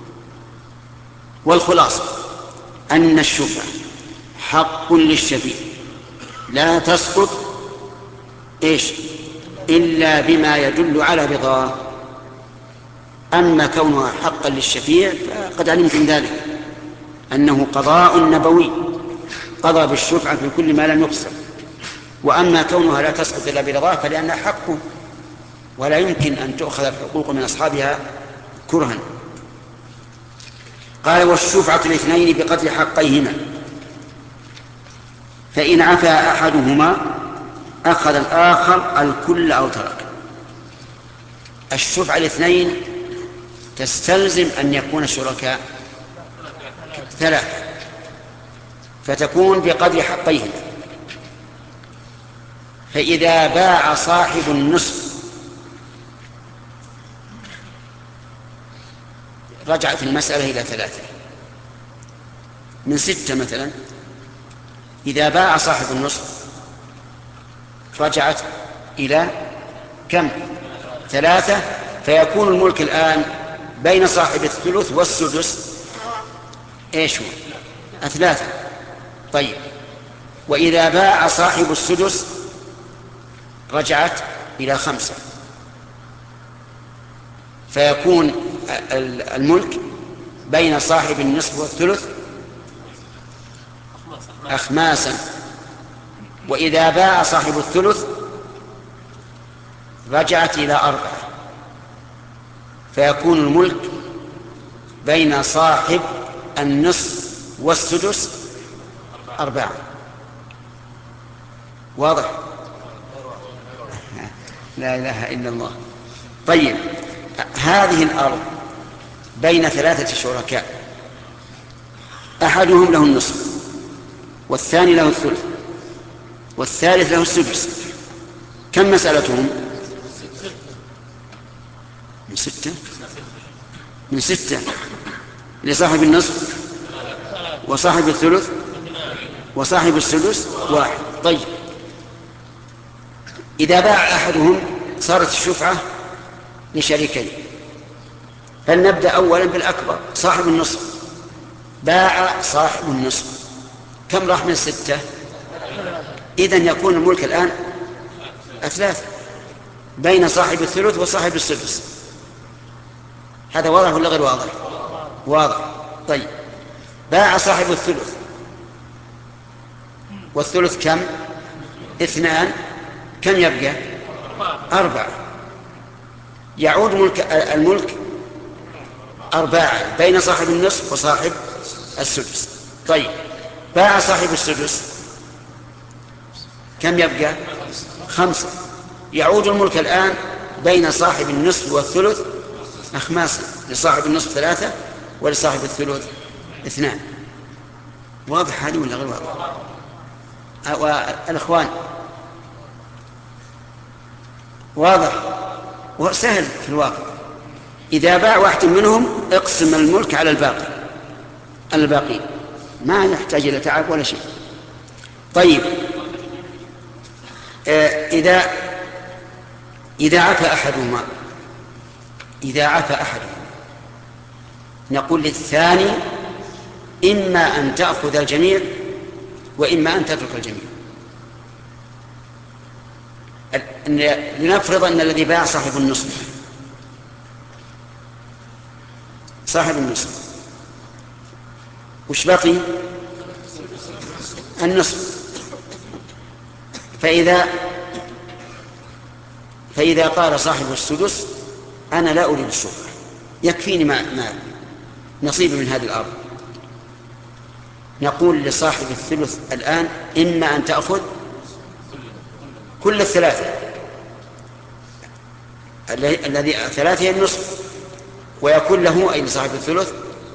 والخلاصة أن الشفعة حق للشفيع لا تسقط إيش إلا بما يدل على رضاه. أما كونها حقا للشفيع فقد علمتم ذلك أنه قضاء نبوي قضى بالشفعة في كل ما لم يقسم. وأما كونها لا تسقط إلا برضاه فلأنها حقه ولا يمكن أن تؤخذ الحقوق من أصحابها كرها. قال والشفعة الاثنين بقدر حقيهما، فإن عفا أحدهما أخذ الآخر الكل أو ترك. الشفعة الاثنين تستلزم أن يكون الشركاء ثلاثة، فتكون بقدر حقيهما. فإذا باع صاحب النصف رجعت المسألة إلى ثلاثة من ستة مثلا. إذا باع صاحب النصف رجعت إلى كم؟ ثلاثة. فيكون الملك الآن بين صاحب الثلث والسدس إيش هو؟ ثلاثة. طيب، وإذا باع صاحب السدس رجعت إلى خمسة، فيكون الملك بين صاحب النصف والثلث أخماسا. وإذا باع صاحب الثلث رجعت إلى أربعة، فيكون الملك بين صاحب النصف والسدس أربعة. واضح؟ لا إله إلا الله. طيب، هذه الأرض بين ثلاثة شركاء، أحدهم له النصف والثاني له الثلث والثالث له السدس. كم مسألتهم؟ من ستة من ستة لصاحب النصف وصاحب الثلث وصاحب السدس واحد. طيب، إذا باع أحدهم صارت الشفعة لشريكين. فلنبدأ أولا بالأكبر، صاحب النصف. باع صاحب النصف، كم راح من ستة؟ إذن يكون الملك الآن ثلاثة بين صاحب الثلث وصاحب السدس. هذا واضح ولا غير واضح؟ واضح. طيب، باع صاحب الثلث والثلث كم؟ اثنان. كم يبقى؟ أربعة. يعود ملك الملك أربعة بين صاحب النصف وصاحب السدس. طيب، باع صاحب السدس، كم يبقى؟ خمسة. يعود الملك الآن بين صاحب النصف والثلث أخماسا، لصاحب النصف ثلاثة ولصاحب الثلث اثنان. واضح هذه ولا غير واضح؟ والأخوان واضح وسهل في الواقع. إذا باع واحد منهم اقسم الملك على الباقي الباقي ما يحتاج إلى تعب ولا شيء. طيب، آه إذا إذا عفى أحدهما إذا عفى أحدهما نقول للثاني إما أن تأخذ الجميع وإما أن تترك الجميع. أن لنفرض أن الذي باع صاحب النصف صاحب النصف وش بقي؟ النصف. فإذا فإذا قال صاحب السدس أنا لا أريد الشفعة، يكفيني ما ما نصيب من هذه الأرض، نقول لصاحب الثلث الآن إما أن تأخذ كل الثلاثة، الذي ثلاثة هي النصف، ويكون له أي لصاحب الثلث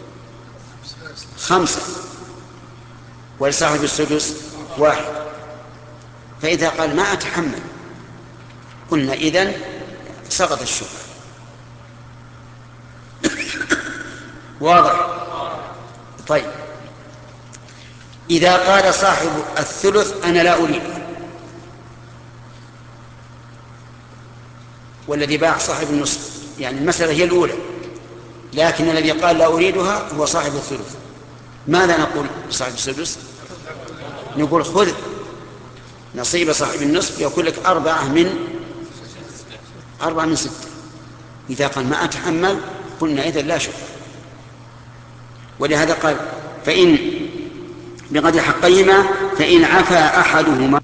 خمسة ولصاحب السدس واحد. فإذا قال ما أتحمل قلنا إذن سقط الشفعة. واضح؟ طيب إذا قال صاحب الثلث أنا لا أريد، والذي باع صاحب النصف، يعني المسألة هي الأولى، لكن الذي قال لا أريدها هو صاحب الثلث، ماذا نقول صاحب السدس؟ نقول خذ نصيب صاحب النصف يكون لك أربعة من أربعة من ستة. إذا قال ما أتحمل قلنا إذا لا شك. ولهذا قال فإن بقدر حقيهما فإن عفا أحدهما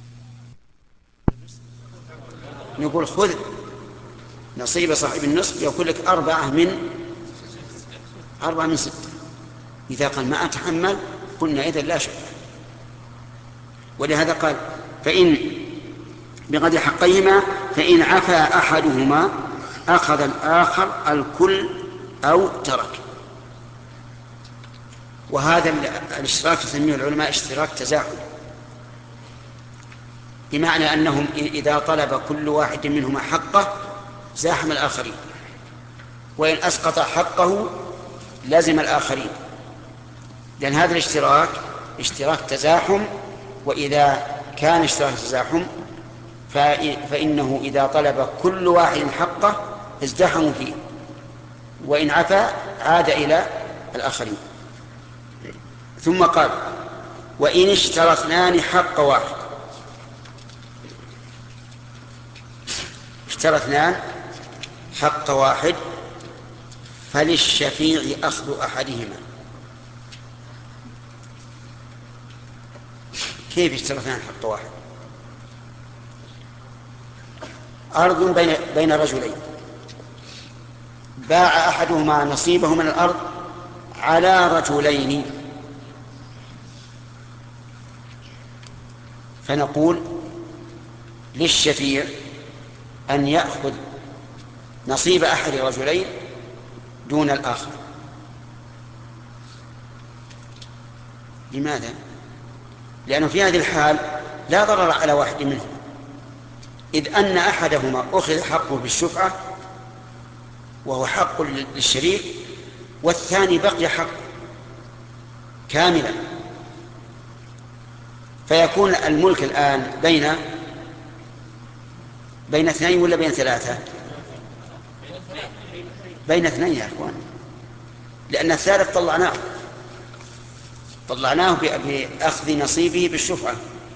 نقول خذ نصيب صاحب النصف يكون لك أربعة من أربعة من ستة. إذا قال ما أتحمل قلنا إذا لا شك. ولهذا قال فإن بقدر حقيهما فإن عفا أحدهما أخذ الآخر الكل أو ترك. وهذا الاشتراك يسميه العلماء اشتراك تزاحم، بمعنى أنهم إذا طلب كل واحد منهما حقه زاحم الآخرين، وإن أسقط حقه لازم الآخرين، لأن هذا الاشتراك اشتراك تزاحم. وإذا كان اشتراك تزاحم فإنه إذا طلب كل واحد حقه ازدحموا فيه، وإن عفا عاد إلى الآخرين. ثم قال وإن اشترى اثنان حق واحد، اشترى اثنان حق واحد فللشفيع أخذ أحدهما. كيف اشترى اثنان حق واحد؟ أرض بين بين رجلين، باع أحدهما نصيبه من الأرض على رجلين، فنقول للشفيع أن يأخذ نصيب أحد الرجلين دون الآخر. لماذا؟ لأنه في هذه الحال لا ضرر على واحد منهم، إذ أن أحدهما أخذ حقه بالشفعة وهو حق للشريك، والثاني بقي حق كاملا، فيكون الملك الآن بين بين اثنين ولا بين ثلاثة؟ بين اثنين يا أخوان، لأن الثالث طلعناه طلعناه بأخذ نصيبه بالشفعة.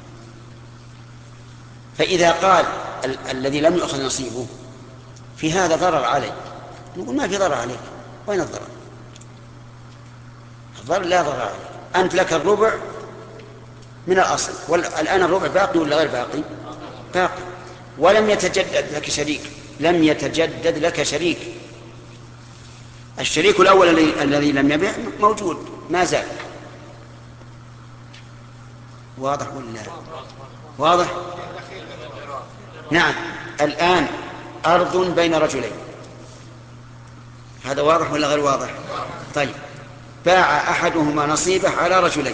فإذا قال ال- الذي لم يأخذ نصيبه في هذا ضرر علي، نقول ما في ضرر عليك. وين الضرر؟ الضرر لا ضرر عليك، أنت لك الربع من الأصل، والآن الربع باقي ولا غير باقي؟ باقي، ولم يتجدد لك شريك، لم يتجدد لك شريك. الشريك الأول الذي لم يبيع موجود ما زال. واضح ولا لا؟ واضح؟ نعم. الآن أرض بين رجلين، هذا واضح ولا غير واضح؟ طيب، باع أحدهما نصيبه على رجلين،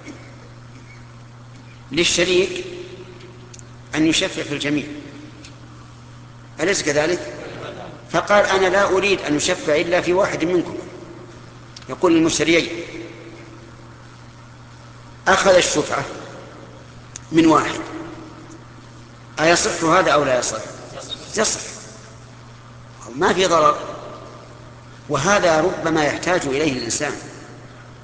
للشريك أن يشفع في الجميع، أليس كذلك؟ فقال أنا لا أريد أن يشفع إلا في واحد منكم. يقول للمشتريين أخذ الشفعة من واحد، أيصح هذا أو لا يصح؟ يصح، ما في ضرر. وهذا ربما يحتاج إليه الإنسان،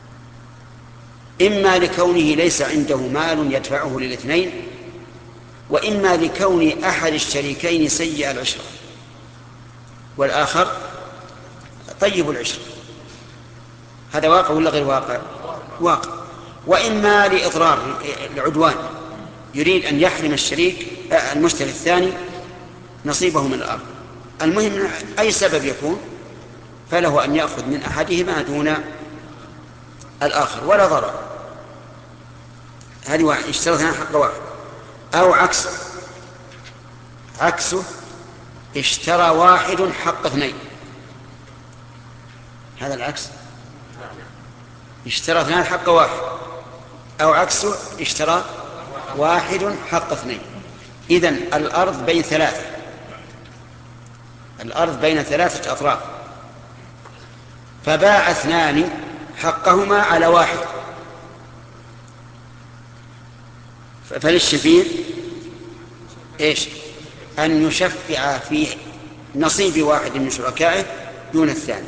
إما لكونه ليس عنده مال يدفعه للاثنين، وإما لكون أحد الشريكين سيء العشرة والآخر طيب العشرة. هذا واقع ولا غير واقع؟ واقع. وإما لإضرار العدوان، يريد أن يحرم الشريك المشتري الثاني نصيبه من الأرض. المهم أي سبب يكون فله أن يأخذ من أحدهما دون الآخر ولا ضرر. هذه واحد اشترى اثنان حق واحد. أو عكسه، عكسه اشترى واحد حق اثنين. هذا العكس، اشترى اثنان حق واحد. أو عكسه اشترى واحد حق اثنين. إذن الأرض بين ثلاثة، الأرض بين ثلاثة أطراف، فباع اثنان حقهما على واحد، فللشفيع إيش؟ أن يشفع في نصيب واحد من شركائه دون الثاني.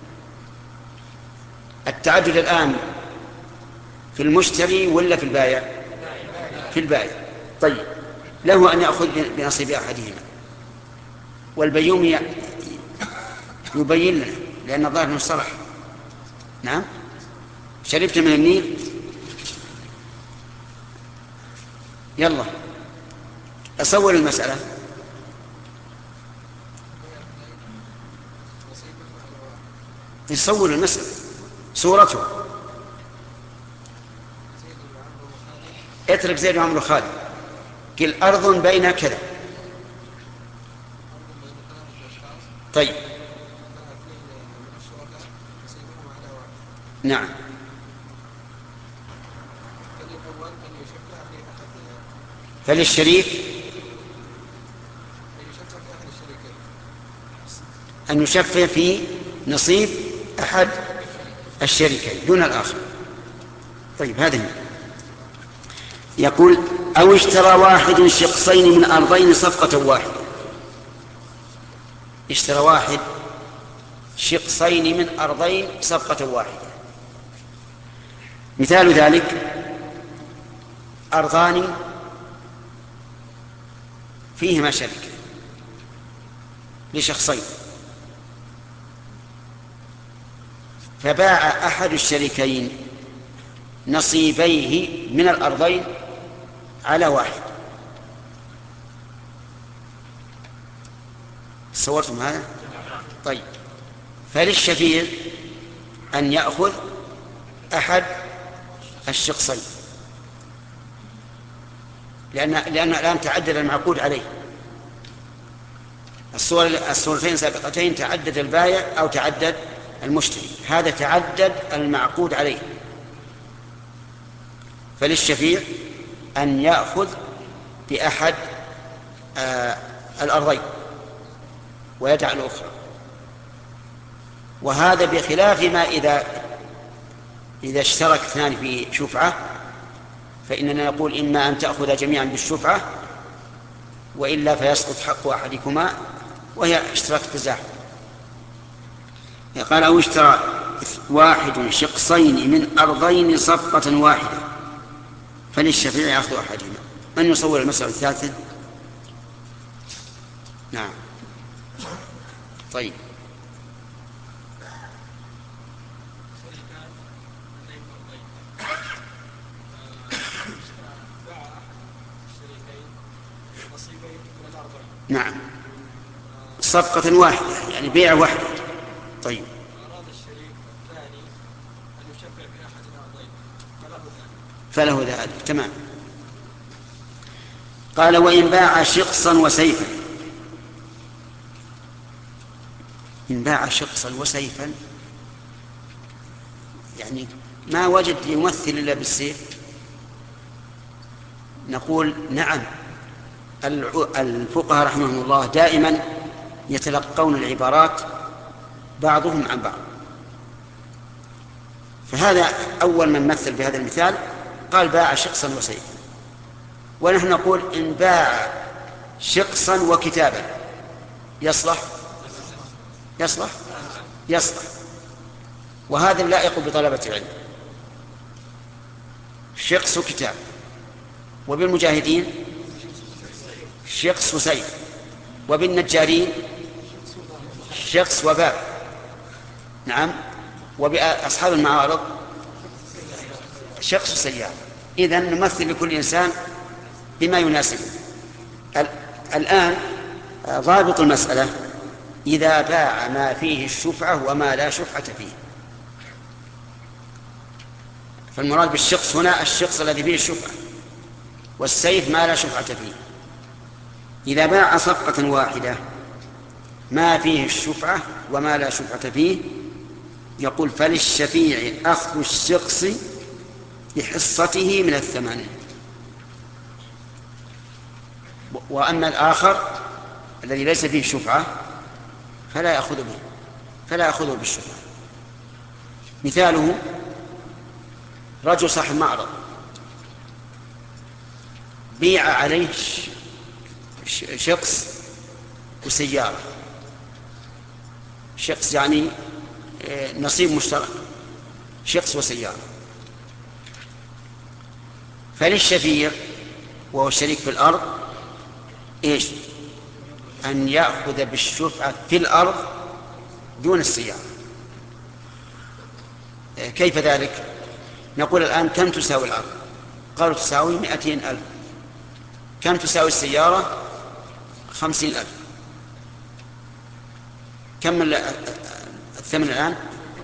التعدد الآن في المشتري ولا في البائع؟ في البائع. طيب، له أن يأخذ بنصيب أحدهما، والبيوم يبين لنا لأن الظاهر مصطلح. نعم، شربت من النيل. يلا أصور المسألة. يصور المسألة صورته. اترك زيد وعمرو خالد. قل أرض بين كذا. طيب، نعم. فللشريك أن يشفع في نصيب أحد الشريكين دون الآخر. طيب، هذه يقول: أو اشترى واحد شقصين من أرضين صفقة واحدة. اشترى واحد شقصين من أرضين صفقة واحدة. مثال ذلك: أرضان فيهما شركة لشخصين، فباع أحد الشريكين نصيبيه من الأرضين على واحد. صورتم هذا؟ طيب، فللشفيع أن يأخذ أحد الشقصين، لأن لأن الآن تعدد المعقود عليه. الصور الصورتين السابقتين تعدد البائع أو تعدد المشتري، هذا تعدد المعقود عليه. فللشفيع أن يأخذ بأحد آه الأرضين ويدع الأخرى. وهذا بخلاف ما إذا إذا اشترك اثنان في شفعة، فإننا نقول: إما أن تأخذ جميعا بالشفعة، وإلا فيسقط حق أحدكما، وهي اشتراك تزاحم. قال: أو اشترى واحد شقصين من أرضين صفقة واحدة، فللشفيع يأخذ أحدهما. من يصور المسألة الثالثة؟ نعم. طيب، نعم، صفقة واحدة يعني بيع واحدة. طيب، أراد الشريك الثاني أن يشفع في أحد الأرضين فله ذلك. تمام. قال: وإن باع شقصا وسيفا. إن باع شقصا وسيفا يعني ما وجد يمثل إلا بالسيف، نقول: نعم، الفقهاء رحمهم الله دائما يتلقون العبارات بعضهم عن بعض. فهذا أول من مثل بهذا المثال قال: باع شقصا وسيفا. ونحن نقول: إن باع شقصا وكتابا يصلح يصلح يصلح وهذا لائق بطلبة العلم. شقص وكتاب. وبالمجاهدين شقص وسيف، وبالنجارين شقص وباب. نعم. وبأصحاب المعارض شخص وسيارة. إذن نمثل لكل إنسان بما يناسبه. الآن ضابط المسألة إذا باع ما فيه الشفعة وما لا شفعة فيه. فالمراد بالشخص هنا الشخص الذي فيه الشفعة، والسيف ما لا شفعة فيه. إذا باع صفقة واحدة ما فيه الشفعة وما لا شفعة فيه يقول فللشفيع أخذ الشخص بحصته من الثمن. وأما الآخر الذي ليس فيه شفعة فلا يأخذ به فلا يأخذه بالشفعة. مثاله رجل صاحب معرض بيع عليه شخص وسيارة، شخص يعني نصيب مشترك، شخص وسيارة. فللشفيع وهو الشريك في الأرض إيش؟ أن يأخذ بالشفعة في الأرض دون السيارة. كيف ذلك؟ نقول الآن كم تساوي الأرض؟ قالوا تساوي مئتين ألف. كم تساوي السيارة؟ خمسين ألف. كم الثمن الآن؟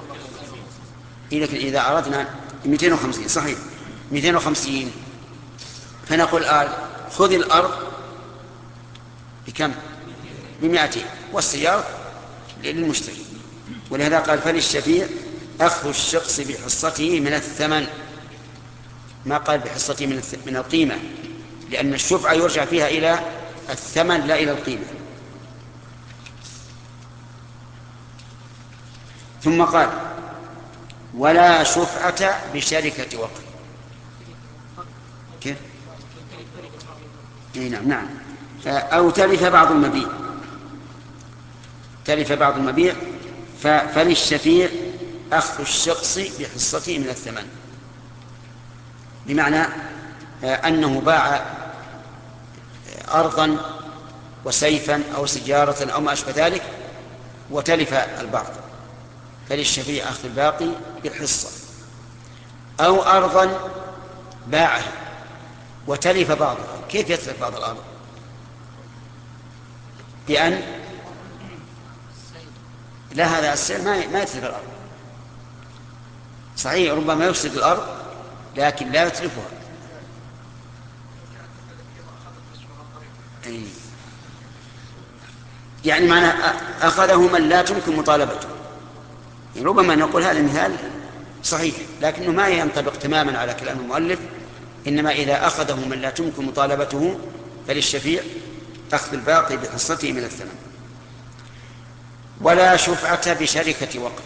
إذا أردنا مئتين وخمسين. صحيح، مئتين وخمسين. فنقول الآن خذ الأرض بكم؟ بمئتين، والسيارة للمشتري. ولهذا قال فللشفيع أخذ الشخص بحصته من الثمن، ما قال بحصته من القيمة، لأن الشفعة يرجع فيها إلى الثمن لا إلى القيمة. ثم قال ولا شفعة بشركة وقف. كيف؟ نعم نعم. أو تلف بعض المبيع، تلف بعض المبيع فللشفيع أخذ الشخص بحصته من الثمن، بمعنى أنه باع أرضا وسيفا أو سجارة أو ما أشبه ذلك وتلف البعض، فللشفيع أخذ الباقي بالحصة. أو أرضا باعها وتلف بعضها. كيف يتلف بعض الأرض؟ بأن لا، هذا السيل ما ما يتلف الأرض. صحيح ربما يفسد الأرض لكن لا يتلفها. يعني معنى أخذه من لا تمكن مطالبته. يعني ربما نقول هذا المثال صحيح لكنه ما ينطبق تماما على كلام المؤلف، إنما إذا أخذه من لا تمكن مطالبته فللشفيع أخذ الباقي بحصته من الثمن. ولا شفعة بشركة وقف.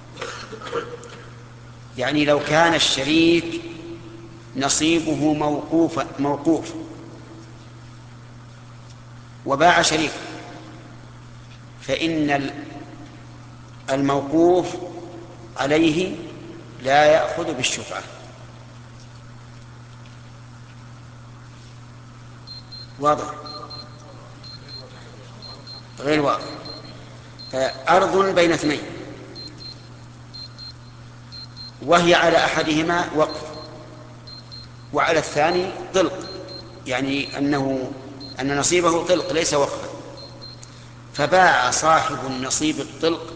يعني لو كان الشريك نصيبه موقوف موقوف وباع شريك، فإن الموقوف عليه لا يأخذ بالشفعة. واضح؟ غير واضح. أرض بين اثنين وهي على أحدهما وقف وعلى الثاني طلق، يعني أنه أن نصيبه طلق ليس وقفا، فباع صاحب النصيب الطلق،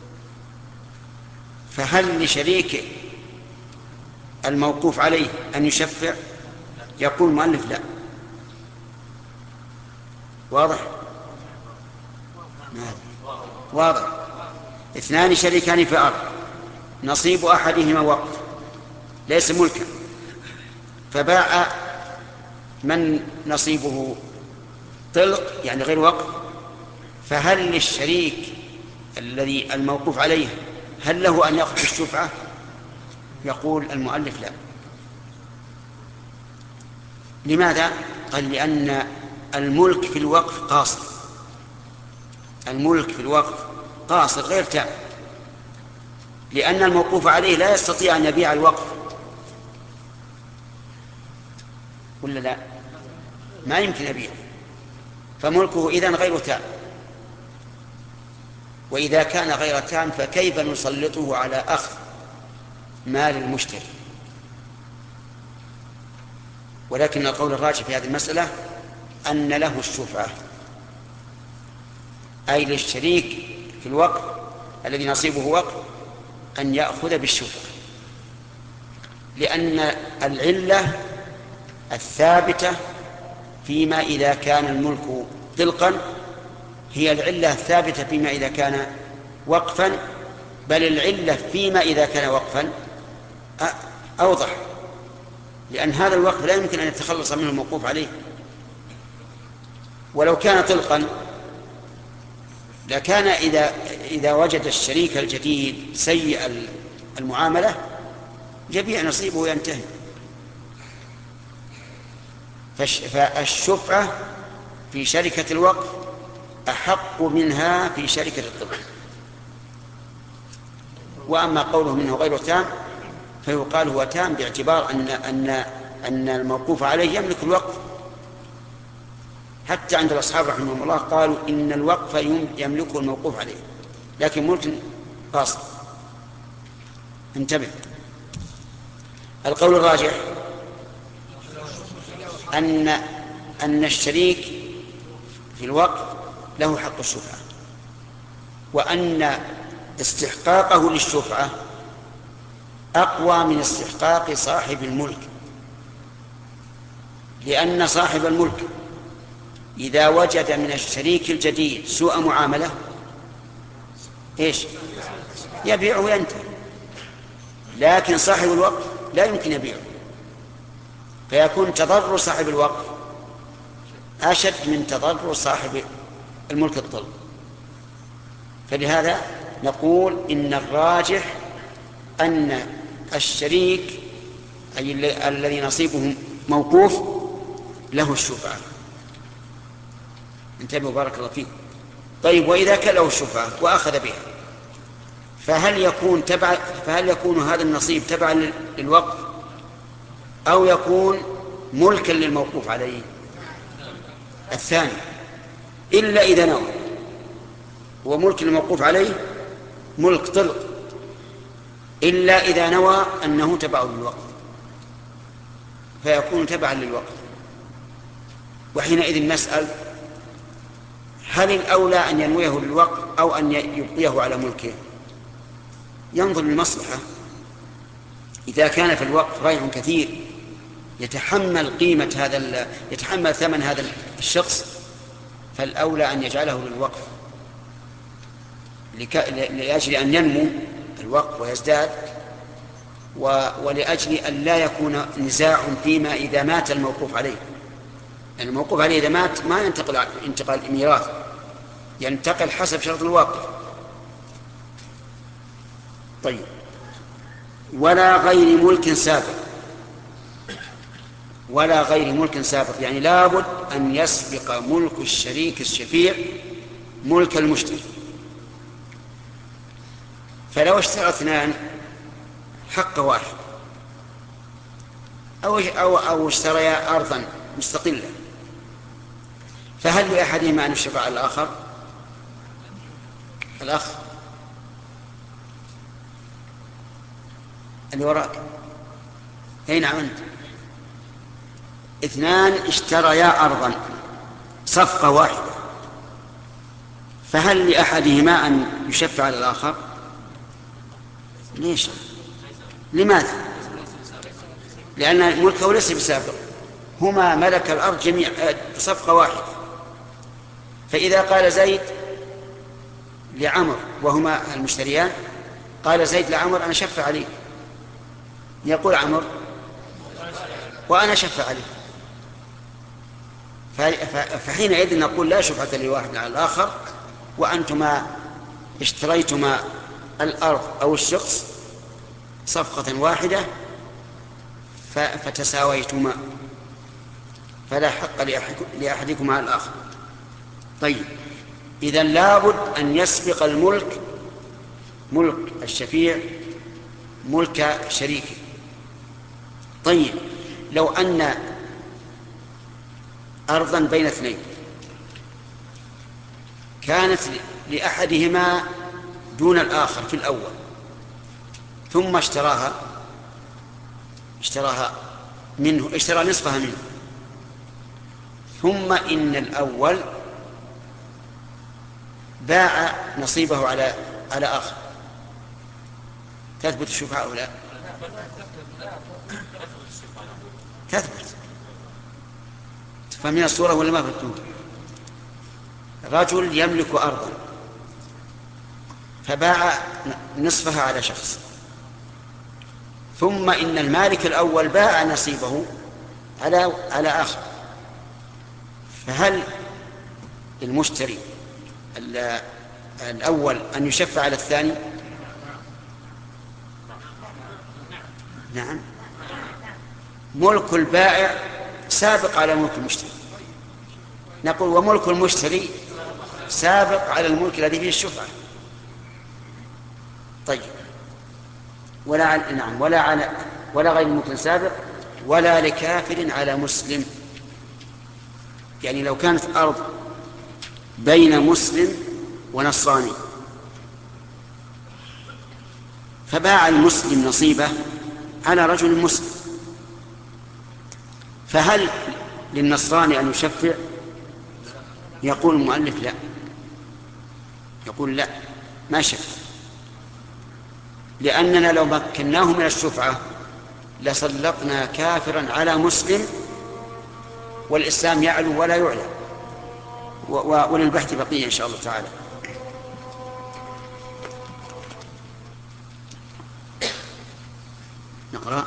فهل لشريك الموقوف عليه أن يشفع؟ يقول المؤلف لا. واضح؟ واضح. اثنان شريكان في أرض نصيب أحدهما وقف ليس ملكا، فباع من نصيبه طلق يعني غير وقف، فهل للشريك الذي الموقوف عليه هل له أن يأخذ الشفعة؟ يقول المؤلف لا. لماذا؟ قال لأن الملك في الوقف قاصر، الملك في الوقف قاصر غير تام، لأن الموقوف عليه لا يستطيع أن يبيع الوقف، ولا لا؟ ما يمكن يبيع، فملكه إذن غير تام. وإذا كان غير تام فكيف نسلطه على أخذ مال المشتري؟ ولكن القول الراجح في هذه المسألة أن له الشفعة، أي للشريك في الوقف الذي نصيبه وقف أن يأخذ بالشفعة، لأن العلة الثابتة فيما إذا كان الملك طلقا هي العلة الثابتة فيما إذا كان وقفا، بل العلة فيما إذا كان وقفا أوضح، لأن هذا الوقف لا يمكن أن يتخلص منه الموقوف عليه. ولو كان طلقا لكان إذا, إذا وجد الشريك الجديد سيء المعاملة جميع نصيبه ينتهي. فالشفعة في شركة الوقف أحق منها في شركة الطلق. وأما قوله منه غير تام فيقال هو تام باعتبار أن, أن, أن الموقوف عليه يملك الوقف. حتى عند الأصحاب رحمهم الله قالوا إن الوقف يملكه الموقوف عليه، لكن ملك قاصر. انتبه. القول الراجح أن أن الشريك في الوقف له حق الشفعة، وأن استحقاقه للشفعة أقوى من استحقاق صاحب الملك، لأن صاحب الملك إذا وجد من الشريك الجديد سوء معاملة إيش؟ يبيعه وينتهي. لكن صاحب الوقف لا يمكن يبيعه، فيكون تضرر صاحب الوقف أشد من تضرر صاحب الملك الطلق. فلهذا نقول إن الراجح أن الشريك أي الذي نصيبه موقوف له الشفعة. انتبهوا بارك الله فيكم. طيب، وإذا كان له الشفعة وأخذ بها فهل يكون تبع فهل يكون هذا النصيب تبعا للوقف أو يكون ملكا للموقوف عليه؟ الثاني، إلا إذا نوى. وملك الموقوف عليه ملك طلق إلا إذا نوى أنه تبع للوقف فيكون تبعا للوقف. وحينئذ نسأل هل الأولى أن ينويه للوقف أو أن يبقيه على ملكه؟ ينظر للمصلحة. إذا كان في الوقف ريع كثير يتحمل قيمة هذا يتحمل ثمن هذا الشخص فالأولى أن يجعله للوقف لأجل أن ينمو الوقف ويزداد، ولأجل أن لا يكون نزاع فيما إذا مات الموقوف عليه. يعني الموقوف عليه إذا مات ما ينتقل انتقال ميراث، ينتقل حسب شرط الواقف. طيب، ولا غير ملك سابق. ولا غير ملك سابق يعني لابد أن يسبق ملك الشريك الشفيع ملك المشتري. فلو اشترى اثنان حق واحد أو أو أو اشتريا أرضا مستقلة، فهل لأحدهما أن يشفع على الآخر؟ الأخ اللي وراك، أين أنت؟ اثنان اشتريا أرضا صفقة واحدة، فهل لأحدهما أن يشفع على الآخر؟ ليش؟ لماذا؟ لأن ملكه ليس بسابق، هما ملك الأرض جميع صفقة واحدة. فإذا قال زيد لعمر وهما المشتريان، قال زيد لعمر أنا شفع عليه، يقول عمر وأنا شفع عليه، فحينئذ نقول لا شفعة لواحد على الآخر، وأنتما اشتريتما الأرض أو الشخص صفقة واحدة فتساويتما، فلا حق لأحدكما على الآخر. طيب، إذن لابد أن يسبق الملك ملك الشفيع ملك شريكه. طيب، لو أن أرضا بين اثنين كانت لأحدهما دون الآخر في الأول، ثم اشتراها اشتراها منه اشترى نصفها منه، ثم إن الأول باع نصيبه على على آخر، تثبت الشفعة أو لا؟ تثبت. فمن الصورة ولا ما فتوه؟ رجل يملك أرضا فباع نصفها على شخص، ثم إن المالك الأول باع نصيبه على على آخر، فهل المشتري الأول أن يشفع على الثاني؟ نعم. ملك البائع سابق على ملك المشتري، نقول وملك المشتري سابق على الملك الذي فيه الشفعة. طيب، ولا على نعم ولا على ولا غير ملك سابق ولا لكافر على مسلم. يعني لو كانت أرض بين مسلم ونصراني فباع المسلم نصيبه على رجل مسلم، فهل للنصراني أن يشفع؟ يقول المؤلف لا، يقول لا ما شفع، لأننا لو مكناه من الشفعة لسلطنا كافرا على مسلم، والإسلام يعلو ولا يعلى، وللبحث بقية إن شاء الله تعالى. نقرأ.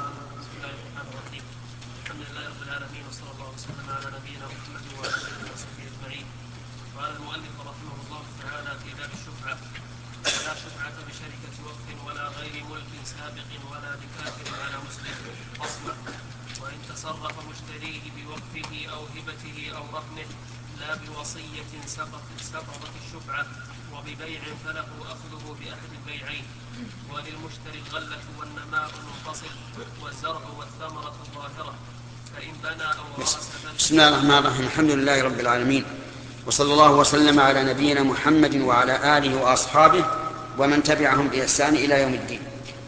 الحمد لله رب العالمين، وصلى الله وسلم على نبينا محمد وعلى اله وصحبه اجمعين. قال المؤلف رحمه الله تعالى في باب الشفعة: ولا شفعة بشركة وقف ولا غير ملك سابق ولا لكافر على مسلم. فصلا: وإن تصرف مشتريه بوقفه أو هبته أو رهنه لا بوصية سقطت الشفعة، وببيع فله أخذه بأحد البيعين، وللمشتري الغلة والنماء المنفصل والزرع والثمرة الظاهرة، فإن بنى أو ورث. بسم الله الرحمن الرحيم. الحمد لله رب العالمين، وصلى الله وسلم على نبينا محمد وعلى آله وأصحابه ومن تبعهم بإحسان إلى يوم الدين.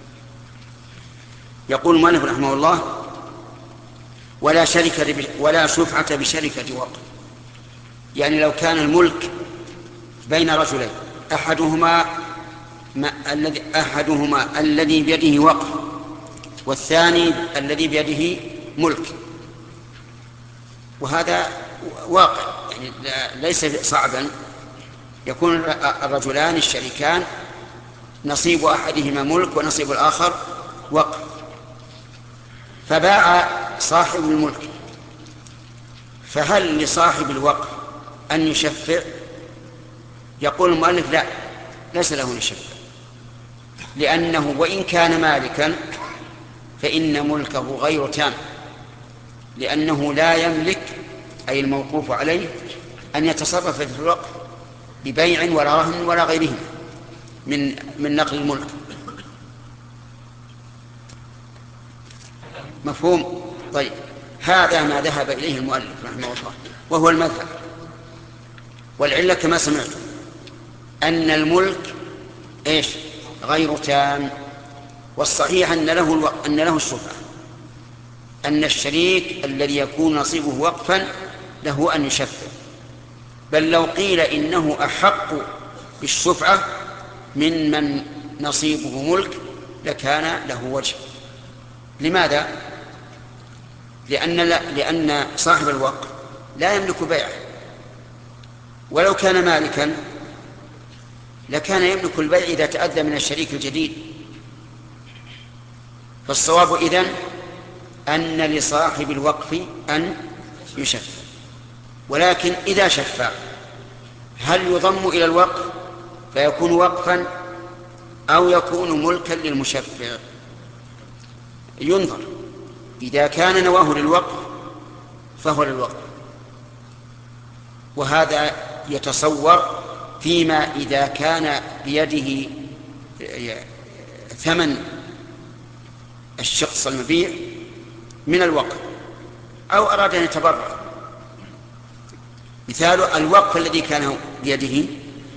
يقول المؤلف رحمه الله: ولا شركة ولا شفعة بشركة وقف. يعني لو كان الملك بين رجلين، أحدهما ما الذي أحدهما الذي بيده وقف والثاني الذي بيده ملك، وهذا واقع يعني ليس صعبا، يكون الرجلان الشريكان نصيب أحدهما ملك ونصيب الآخر وقف، فباع صاحب الملك، فهل لصاحب الوقف أن يشفع؟ يقول المؤلف لا، ليس له أن يشفع، لأنه وإن كان مالكا فإن ملكه غير تام، لأنه لا يملك أي الموقوف عليه أن يتصرف في الوقف ببيع ولا رهن ولا غيره من من نقل الملك. مفهوم؟ طيب، هذا ما ذهب إليه المؤلف رحمه الله وهو المذهب، والعلة كما سمعت أن الملك إيش؟ غير تام، والصحيح أن له الو... أن له الشفعة، أن الشريك الذي يكون نصيبه وقفا له أن يشفع، بل لو قيل إنه أحق بالشفعة من من نصيبه ملك لكان له وجه. لماذا؟ لأن, لا... لأن صاحب الوقف لا يملك بيعه، ولو كان مالكا لكان يملك البيع إذا تأذى من الشريك الجديد. فالصواب إذن أن لصاحب الوقف أن يشفع، ولكن إذا شفع هل يضم إلى الوقف فيكون وقفا أو يكون ملكا للمشفع؟ ينظر، إذا كان نواه للوقف فهو للوقف، وهذا يتصور فيما إذا كان بيده ثمن الشخص المبيع من الوقف أو أراد أن يتبرع. مثال الوقف الذي كان بيده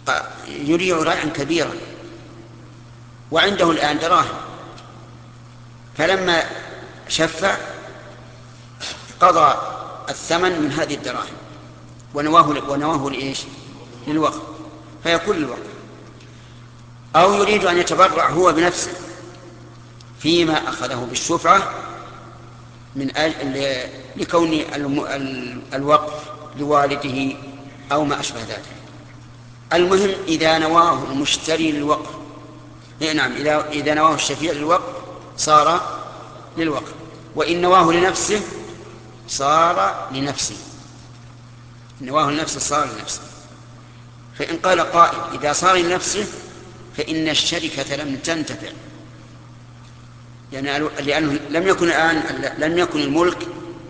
يريع ريعا كبيرا وعنده الآن دراهم، فلما شفع قضى الثمن من هذه الدراهم ونواه ونواه لإيش؟ للوقف، فيكون للوقف. أو يريد أن يتبرع هو بنفسه فيما أخذه بالشفعة من أجل لكون الوقف لوالده أو ما أشبه ذلك. المهم إذا نواه المشتري للوقف، نعم، إذا إذا نواه الشفيع للوقف صار للوقف، وإن نواه لنفسه صار لنفسه، نواه لنفسه صار لنفسه. فإن قال قائل إذا صار لنفسه فإن الشركة لم تنتفع، يعني لأنه لم يكن الآن لم يكن الملك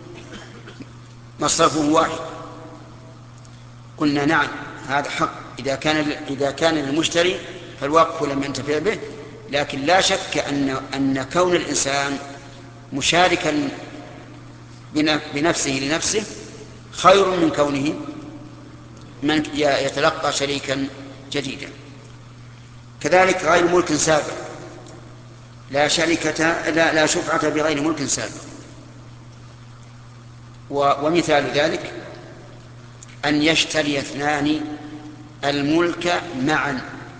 مصرفه واحد. قلنا نعم هذا حق، إذا كان إذا كان للمشتري فالوقف لم ينتفع به، لكن لا شك أن أن كون الإنسان مشاركا بنفسه لنفسه خير من كونه من يتلقى شريكا جديدا. كذلك غير ملك سابق، لا شركة لا, لا شفعة بغير ملك سابق. ومثال ذلك أن يشتري اثنان الملك معا،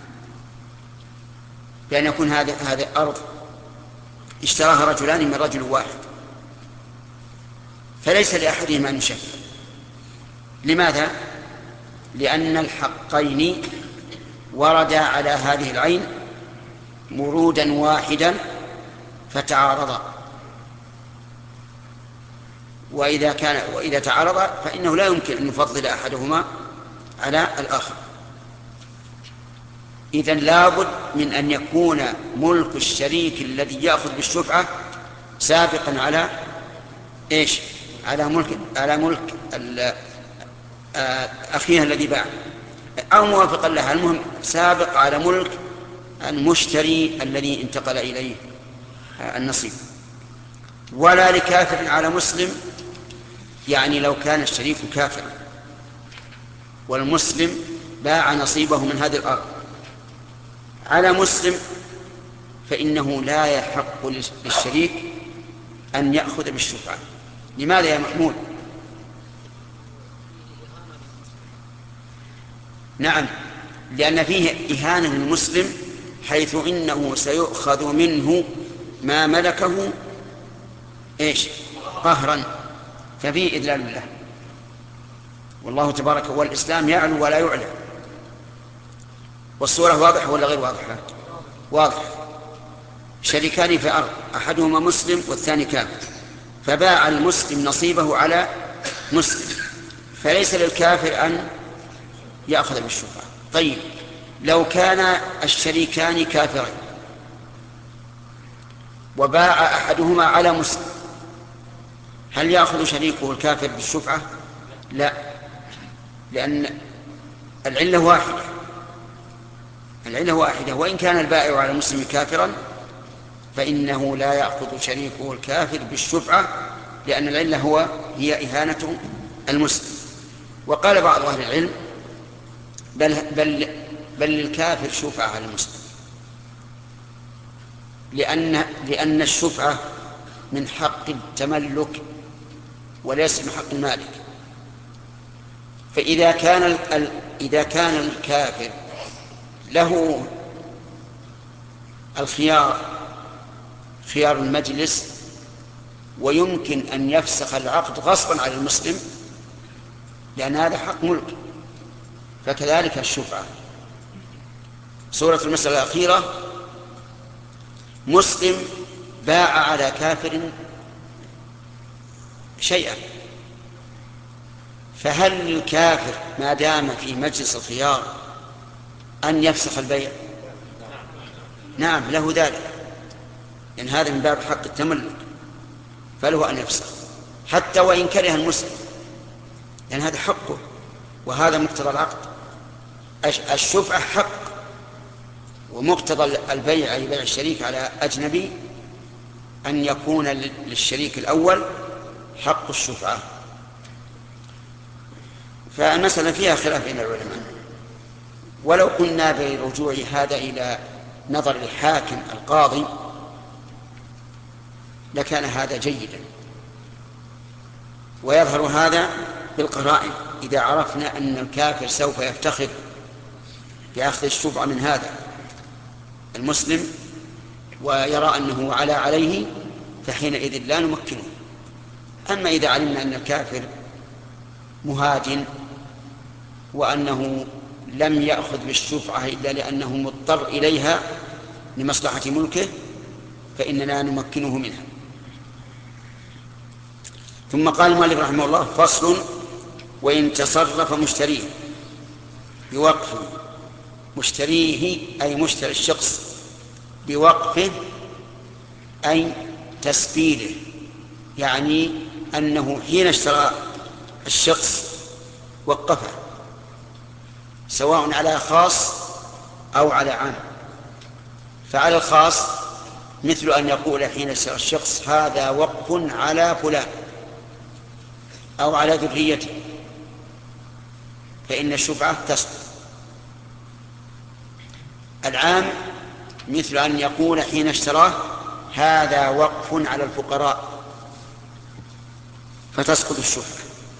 بأن يكون هذه هذه أرض اشتراها رجلان من رجل واحد، فليس لأحدهما أن يشفع. لماذا؟ لأن الحقين وردا على هذه العين مرودا واحدا فتعارضا، وإذا كان وإذا تعارض فإنه لا يمكن أن يفضل أحدهما على الآخر. إذن لابد من أن يكون ملك الشريك الذي يأخذ بالشفعة سابقا على إيش؟ على ملك على ملك أخيها الذي باع، أو موافقا لها، المهم سابق على ملك المشتري الذي انتقل إليه النصيب. ولا لكافر على مسلم، يعني لو كان الشريك كافرا والمسلم باع نصيبه من هذه الأرض على مسلم، فإنه لا يحق للشريك أن يأخذ بالشفعة. لماذا يا محمود؟ نعم، لأن فيه إهانة للمسلم، حيث إنه سيؤخذ منه ما ملكه إيش؟ قهرا، ففيه إذلال له. والله تبارك والإسلام يعلو ولا يعلى. والصورة واضحة ولا غير واضحة؟ واضح. شريكان في أرض، أحدهما مسلم والثاني كافر، فباع المسلم نصيبه على مسلم، فليس للكافر أن يأخذ بالشفعة. طيب لو كان الشريكان كافرين وباع أحدهما على مسلم، هل يأخذ شريكه الكافر بالشفعة؟ لا، لأن العلة واحدة، العلة واحدة، وإن كان البائع على المسلم كافرا فإنه لا يأخذ شريكه الكافر بالشفعة، لأن العلة هو هي إهانة المسلم. وقال بعض أهل العلم بل, بل, بل للكافر شفعة على المسلم، لأن, لأن الشفعة من حق التملك وليس من حق المالك. فإذا كان ال... إذا كان الكافر له الخيار، خيار المجلس، ويمكن أن يفسخ العقد غصبا على المسلم، لأن هذا حق ملك، فكذلك الشفعة. سورة المسألة الأخيرة مسلم باع على كافر شيئا، فهل للكافر ما دام في مجلس الخيار أن يفسخ البيع؟ نعم له ذلك، لأن هذا من باب حق التملك، فله أن يفسخ حتى وإن كره المسلم، لأن هذا حقه وهذا مقتضى العقد. الشفعة حق، ومقتضى البيع أي بيع الشريك على أجنبي أن يكون للشريك الأول حق الشفعة. فالمسألة فيها خلاف بين العلماء، ولو قلنا برجوع هذا إلى نظر الحاكم القاضي لكان هذا جيدا، ويظهر هذا بالقرائن. إذا عرفنا أن الكافر سوف يفتخر بأخذ الشفعة من هذا المسلم ويرى أنه على عليه فحينئذ لا نمكنه. أما إذا علمنا أن الكافر مهاجن وأنه لم يأخذ بالشفعة إلا لأنه مضطر إليها لمصلحة ملكه فإننا نمكنه منها. ثم قال المؤلف رحمه الله: فصل: وإن تصرف مشتريه بوقف مشتريه أي مشتري الشخص بوقفه أي تسبيله، يعني أنه حين اشترى الشخص وقفه سواء على خاص أو على عام. فعلى الخاص مثل أن يقول حين اشترى الشخص: هذا وقف على فلان أو على ذريته، فإن الشفعة تسقط. العام مثل أن يقول حين اشتراه: هذا وقف على الفقراء، فتسقط الشفعة.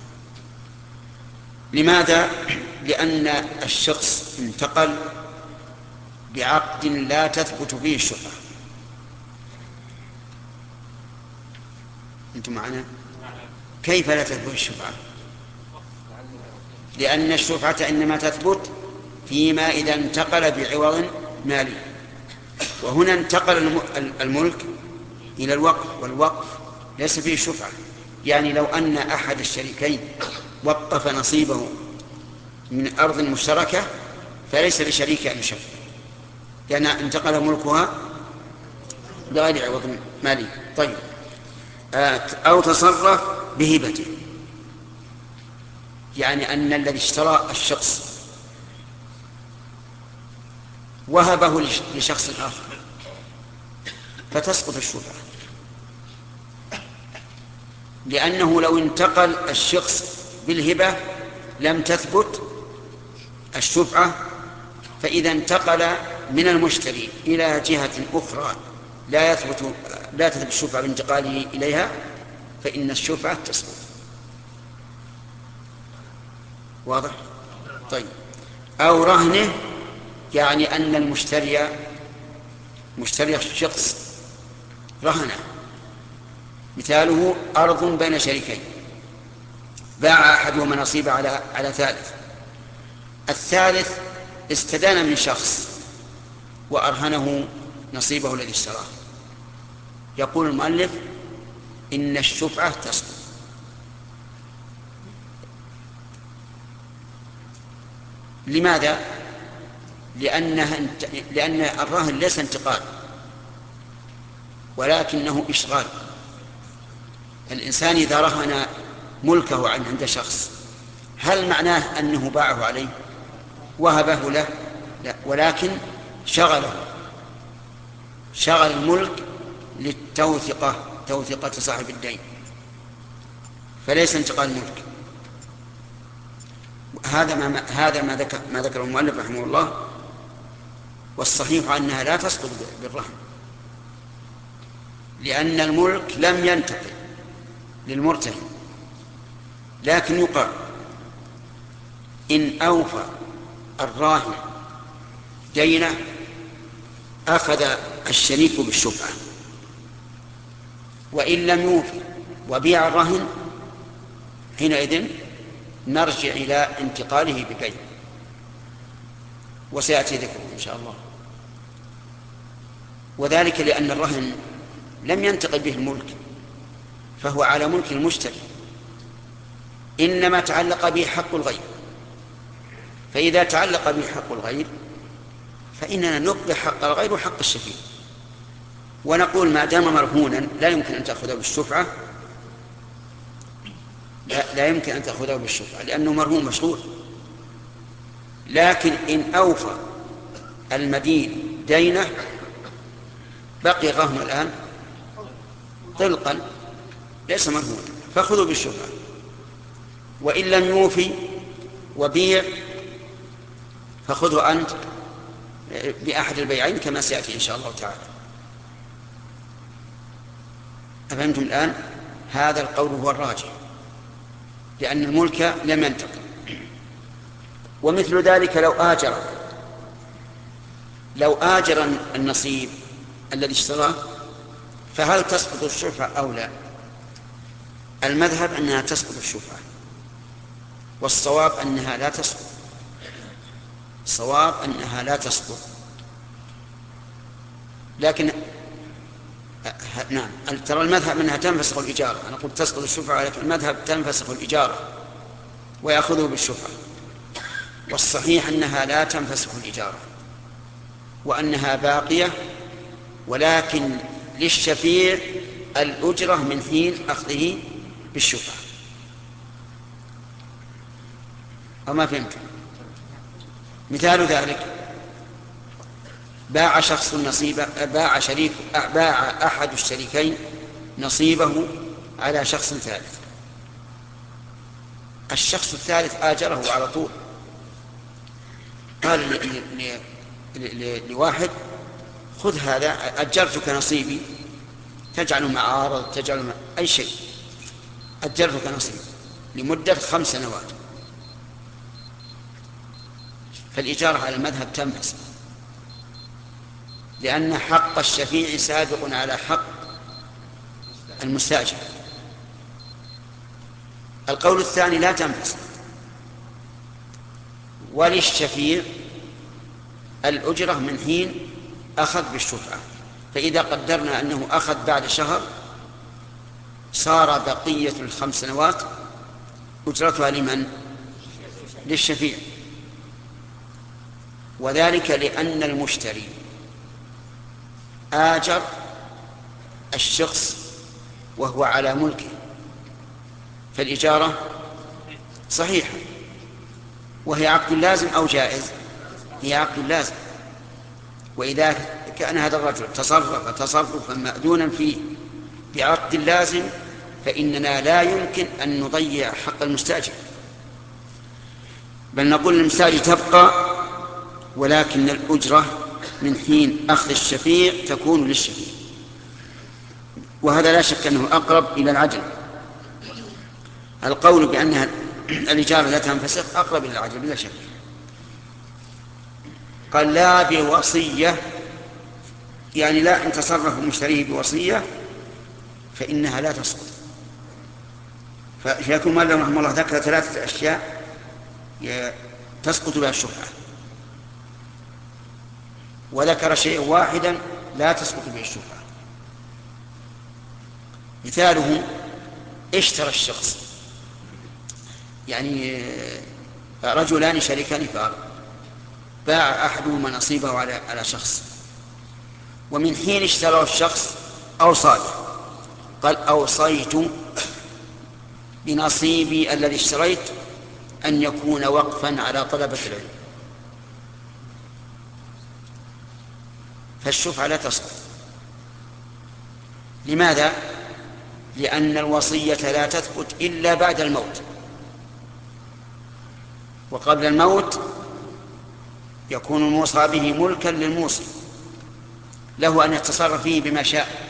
لماذا؟ لأن الشخص انتقل بعقد لا تثبت فيه الشفعة. أنتم معنا؟ كيف لا تثبت الشفعة؟ لأن الشفعة إنما تثبت فيما إذا انتقل بعوض مالي، وهنا انتقل الملك إلى الوقف، والوقف ليس فيه شفعة. يعني لو أن أحد الشريكين وقف نصيبه من أرض مشتركة فليس لشريك أن يشفع، لأن انتقل ملكها بغير عوض مالي. طيب، أو تصرف بهبته، يعني أن الذي اشترى الشخص وهبه لشخص آخر فتسقط الشفعة، لأنه لو انتقل الشخص بالهبة لم تثبت الشفعة، فإذا انتقل من المشتري إلى جهة أخرى لا يثبت لا تثبت الشفعة بانتقاله إليها فإن الشفعة تسقط. واضح؟ طيب. أو رهنه، يعني أن المشتري مشتري الشخص رهنه، مثاله أرض بين شريكين، باع أحدهما نصيبه على على ثالث، الثالث استدان من شخص وأرهنه نصيبه الذي اشتراه. يقول المؤلف: إن الشفعة تسقط. لماذا؟ لأنها لأن الرهن ليس انتقال ولكنه إشغال. الإنسان إذا رهن ملكه عند شخص هل معناه أنه باعه عليه وهبه له؟ لا، ولكن شغله شغل الملك للتوثقة، توثقة صاحب الدين، فليس انتقال ملك. هذا ما هذا ما ذكر ما ذكر المؤلف رحمه الله، والصحيح أنها لا تسقط بالرهن، لأن الملك لم ينتقل للمرتهن. لكن يقال: إن أوفى الراهن دينه أخذ الشريك بالشفعة، وإن لم يوفي وبيع الرهن حينئذ نرجع إلى انتقاله ببيع، وسيأتي ذكره إن شاء الله. وذلك لأن الرهن لم ينتقل به الملك، فهو على ملك المشتري، إنما تعلق به حق الغير. فإذا تعلق به حق الغير فإننا نقضي حق الغير وحق الشفيع، ونقول ما دام مرهونا لا يمكن أن تأخذه بالشفعة، لا, لا يمكن أن تأخذه بالشفعة لأنه مرهون مشغول. لكن إن أوفى المدين دينه بقي الرهن الآن طلقا ليس مرهونا، فخذوا بالشفعة. وإن لم يوفي وبيع فخذه أنت بأحد البيعين كما سيأتي إن شاء الله تعالى. أفهمتم الآن؟ هذا القول هو الراجح لأن الملك لم ينتقل. ومثل ذلك لو آجر لو آجر النصيب الذي اشتراه فهل تسقط الشفعة أو لا؟ المذهب أنها تسقط الشفعة، والصواب أنها لا تسقط. الصواب أنها لا تسقط، لكن نعم ترى المذهب أنها تنفسخ الإجارة. أنا قلت تسقط الشفعة، لكن المذهب تنفسخ الإجارة ويأخذه بالشفعة، والصحيح أنها لا تنفسخ الإجارة وأنها باقية، ولكن للشفيع الأجرة من حين أخذه بالشفعة. أما فهمت؟ مثال ذلك باع شخص نصيبه باع شريك باع أحد الشريكين نصيبه على شخص ثالث. الشخص الثالث آجره على طول، قال ل... ل... ل... لواحد خذ هذا أجرتك نصيبي، تجعله معارض تجعله مع أي شيء، أجرتك نصيبي لمدة خمس سنوات. فالإجارة على المذهب تنفسخ لأن حق الشفيع سابق على حق المستأجر. القول الثاني لا تنفسخ، وللشفيع الأجرة من حين أخذ بالشفعة. فإذا قدرنا أنه أخذ بعد شهر صار بقية الخمس سنوات أجرتها لمن؟ للشفيع. وذلك لأن المشتري آجر الشخص وهو على ملكه، فالإجارة صحيحة. وهي عقد لازم أو جائز؟ هي عقد لازم. وإذا كان هذا الرجل تصرف تصرفا مأذونا فيه بعقد لازم فإننا لا يمكن أن نضيع حق المستأجر، بل نقول للمستأجر تبقى، ولكن الأجرة من حين أخذ الشفيع تكون للشفيع. وهذا لا شك أنه أقرب إلى العدل. القول بأنها الإجارة لا تنفسخ أقرب إلى العدل بلا شك. قال لا بوصية، يعني لا إن تصرف المشتري بوصية فإنها لا تسقط. فشيخ مالك رحمه الله ذكر ثلاثة أشياء تسقط بها الشفعة، وذكر شيء واحدا لا تسقط به الشفعة. مثاله اشترى الشخص، يعني رجلان شريكان في أرض، باع أحدهما نصيبه على على شخص، ومن حين اشتراه الشخص أوصى له، قال أوصيت بنصيبي الذي اشتريت أن يكون وقفا على طلبة العلم، فالشفعة لا تسقط. لماذا؟ لأن الوصية لا تثبت إلا بعد الموت، وقبل الموت يكون الموصى به ملكا للموصي، له أن يتصرف فيه بما شاء.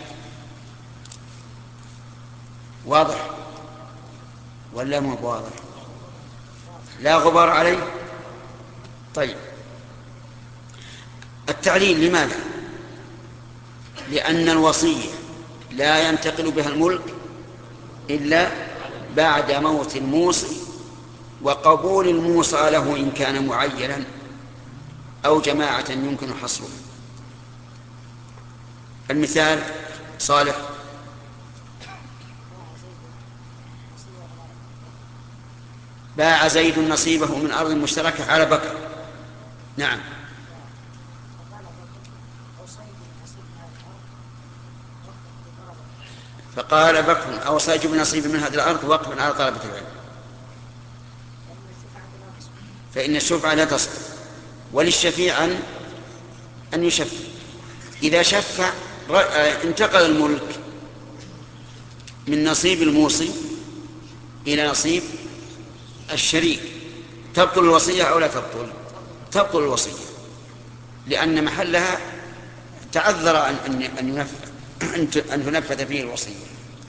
واضح ولا مو واضح؟ لا غبار عليه. طيب التعليل لماذا؟ لأن الوصية لا ينتقل بها الملك إلا بعد موت الموصي وقبول الموصى له إن كان معينا أو جماعة يمكن حصره. المثال صالح. باع زيد نصيبه من أرض مشتركة على بكر. نعم. فقال بكر أوصيت بنصيب من هذه الأرض وقفا على طلبة العلم، فإن الشفعة لا تسقط، وللشفيع أن أن يشفع. إذا شفع انتقل الملك من نصيب الموصي إلى نصيب الشريك، تبطل الوصية أو لا تبطل؟ تبطل الوصية، لأن محلها تعذر أن أن أن تنفذ فيه الوصية.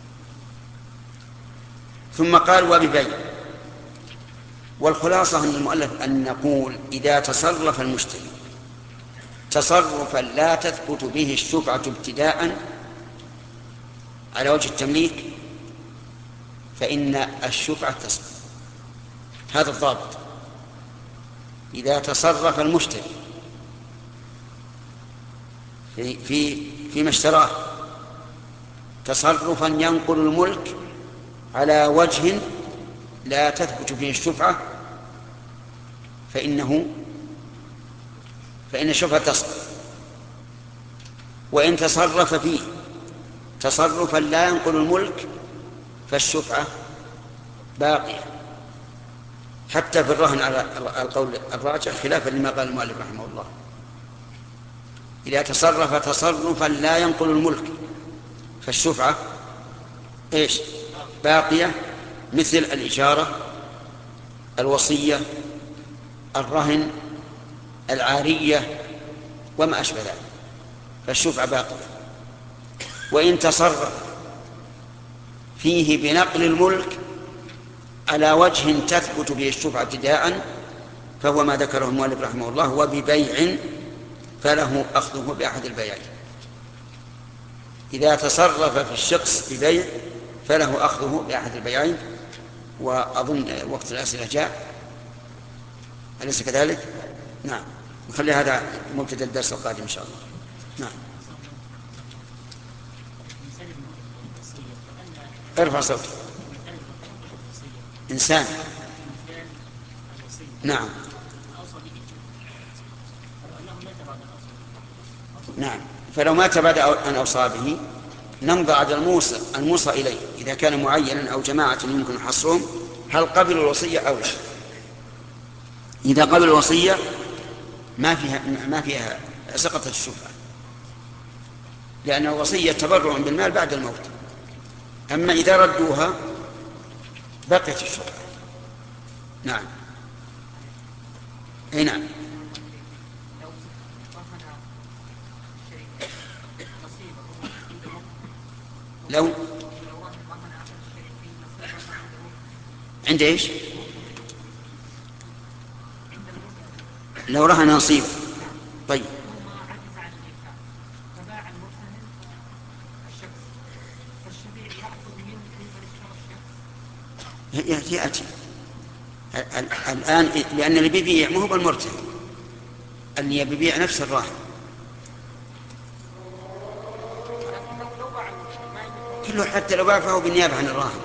ثم قال وببيع. والخلاصة من المؤلف أن نقول إذا تصرف المشتري تصرفا لا تثبت به الشفعة ابتداء على وجه التمليك فإن الشفعة تسقط. هذا الضابط. إذا تصرف المشتري في في فيما اشتراه تصرفا ينقل الملك على وجه لا تثبت فيه الشفعة فإنه فإن الشفعة تسقط. وإن تصرف فيه تصرفا لا ينقل الملك فالشفعة باقية، حتى في الرهن على القول الراجح خلافا لما قال المؤلف رحمه الله. إذا تصرف تصرفا لا ينقل الملك فالشفعة إيش؟ باقية، مثل الإجارة، الوصية، الرهن، العارية وما أشبه ذلك، فالشفعة باقية. وإن تصرف فيه بنقل الملك على وجه تثبت به الشفعة ابتداء فهو ما ذكره المؤلف رحمه الله وببيع فله أخذه بأحد البيعين. إذا تصرف في الشخص ببيع فله أخذه بأحد البيعين. وأظن وقت الأسئلة جاء، أليس كذلك؟ نعم، نخلي هذا مبتدأ الدرس القادم إن شاء الله. نعم. ارفع صوتك. إنسان نعم نعم فلو مات بعد أن أوصى به نمضي على الموصى الموصى إليه إذا كان معينا أو جماعة يمكن حصرهم هل قبل الوصية أو لا. إذا قبل الوصية ما فيها ما فيها سقطت الشفعة، لأن الوصية تبرع بالمال بعد الموت. أما إذا ردوها بقيت الشفعة. نعم. أي نعم. لو عند ايش؟ لو رهن نصيب. طيب يأتي يأتي الآن، لأن اللي بيبيع مو هو بالمرتهن، اللي بيبيع نفس الراهن. كله حتى لو باع فهو بالنيابة عن الراهن.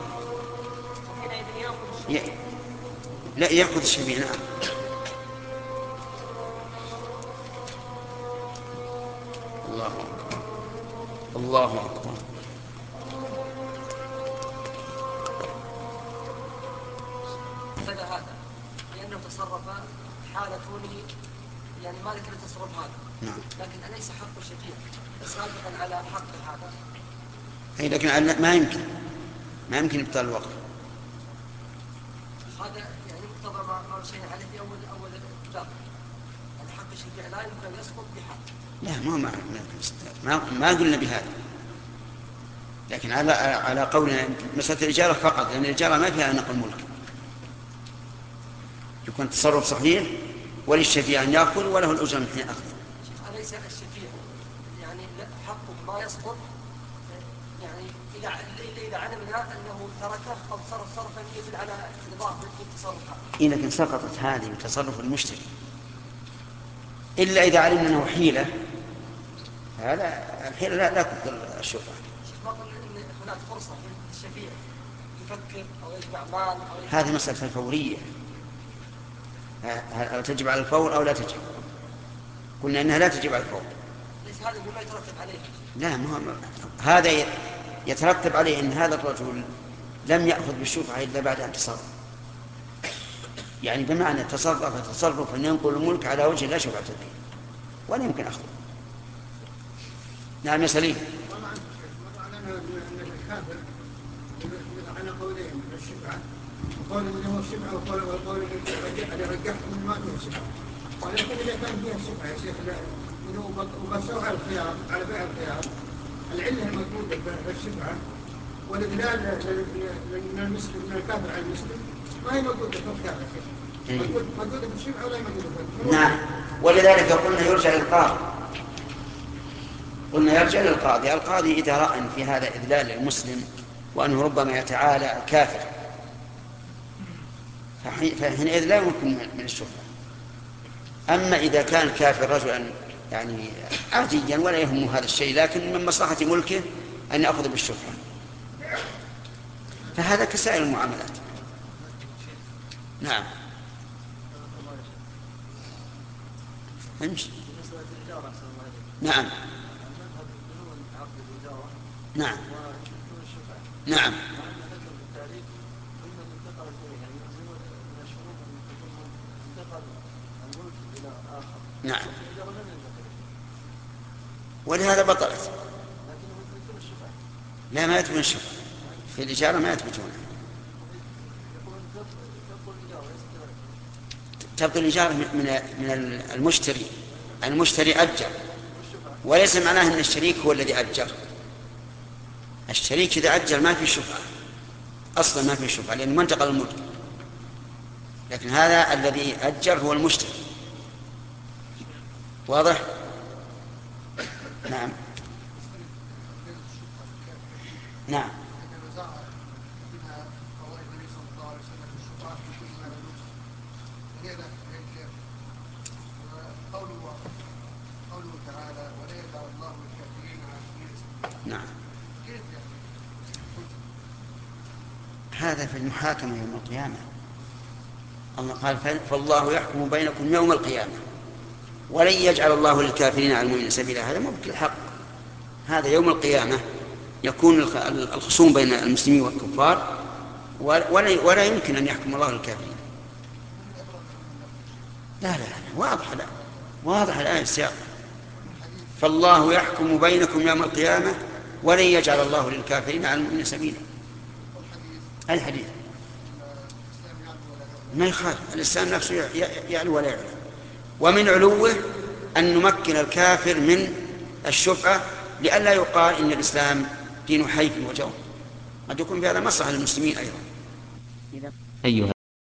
ي... لا يأخذ الشبيع. نعم. الله أكبر الله أكبر. هذا هذا لأنه تصرف حال كونه يعني مالك للتصرف هذا. نعم. لكن أليس حق الشبيع سابقا على حق هذا؟ أي لكن ما يمكن ما يمكن إبطال الوقت. هذا يعني مقتضى ما قال شيء عليه في أول أول كتاب أن حق الشبيع لا يمكن يسقط بحق. لا ما ما ما, ما قلنا بهذا، لكن على على قولنا مسألة الإجارة فقط، لأن الإجارة ما فيها نقل ملك، يكون تصرف صحيح وللشفيع أن يأخذ وله الأجر من حين أخذ. أليس الشفيع يعني حقه ما يسقط يعني إذا إذا علمنا أنه تركه أو تصرف صرفا يدل على نظام التصرف هذا. إيه لكن سقطت هذه بتصرف المشتري، إلا إذا علمنا أنه حيلة، هذا الحيلة لا لا تبطل الشفعة. ما قلنا إن هناك فرصة للشفيع يفكر أو يجمع مال أو هذه مسألة الفورية، هل تجب على الفور أو لا تجب؟ قلنا أنها لا تجب على الفور. ليس هذا مما يترتب عليه. لا مهم. هذا يترتب عليه أن هذا الرجل لم يأخذ بالشفعة إلا بعد أن تصرف، يعني بمعنى تصرف تصرف أن ينقل الملك على وجه لا شفعة فيه ولا يمكن أخذه. نعم يا سليم. على قولين من الشفعة، وقول اللي هو الشفعة وقول اللي رجحته من ما فيه الشفعة. ولكن إذا كان فيها شبهة يا شيخ وقصوا على الخيار على بيع الخيار العلة الموجودة بالشبهة والإدلال من المسلم من الكافر على المسلم ما هي موجودة في الخيار يا شيخ. موجودة في الشبهة ولا موجودة في الخيار؟ نعم، ولذلك قلنا يرجع للقاضي. قلنا يرجع للقاضي. القاضي إذا رأى في هذا إذلال للمسلم وأنه ربما يتعالى كافر فحينئذ لا يمكن من الشبهة. أما إذا كان كافر رجلا يعني عاديا ولا يهمه هذا الشيء لكن من مصلحة ملكه أن يأخذ بالشبهة فهذا كسائر المعاملات. نعم امشي. نعم نعم نعم نعم ولهذا بطلت. لا ما يثبتون الشفعة في الإجارة ما يثبتون. تبطل الإجارة من من المشتري. المشتري أجر وليس معناه أن الشريك هو الذي أجر. الشريك إذا أجر ما في شفعة أصلا، ما في شفعة لأنه ما انتقل الملك. لكن هذا الذي أجر هو المشتري. واضح؟ نعم نعم نعم. هذا في المحاكمة يوم القيامة. الله قال فالله يحكم بينكم يوم القيامة ولن يجعل الله للكافرين على المؤمنين سبيلا. هذا مو بالحق. هذا يوم القيامة يكون الخصوم بين المسلمين والكفار ولا يمكن أن يحكم الله للكافرين. لا لا واضح. لا واضح الآية السياق. فالله يحكم بينكم يوم القيامة ولن يجعل الله للكافرين على المؤمنين سبيلا. الحديث ما يخالف. الإسلام نفسه يعلو ولا يعلو. ومن علوه أن نمكن الكافر من الشفعة لئلا يقال إن الإسلام دين حيف وجور. قد يكون في هذا مصلحة للمسلمين أيضا. أيها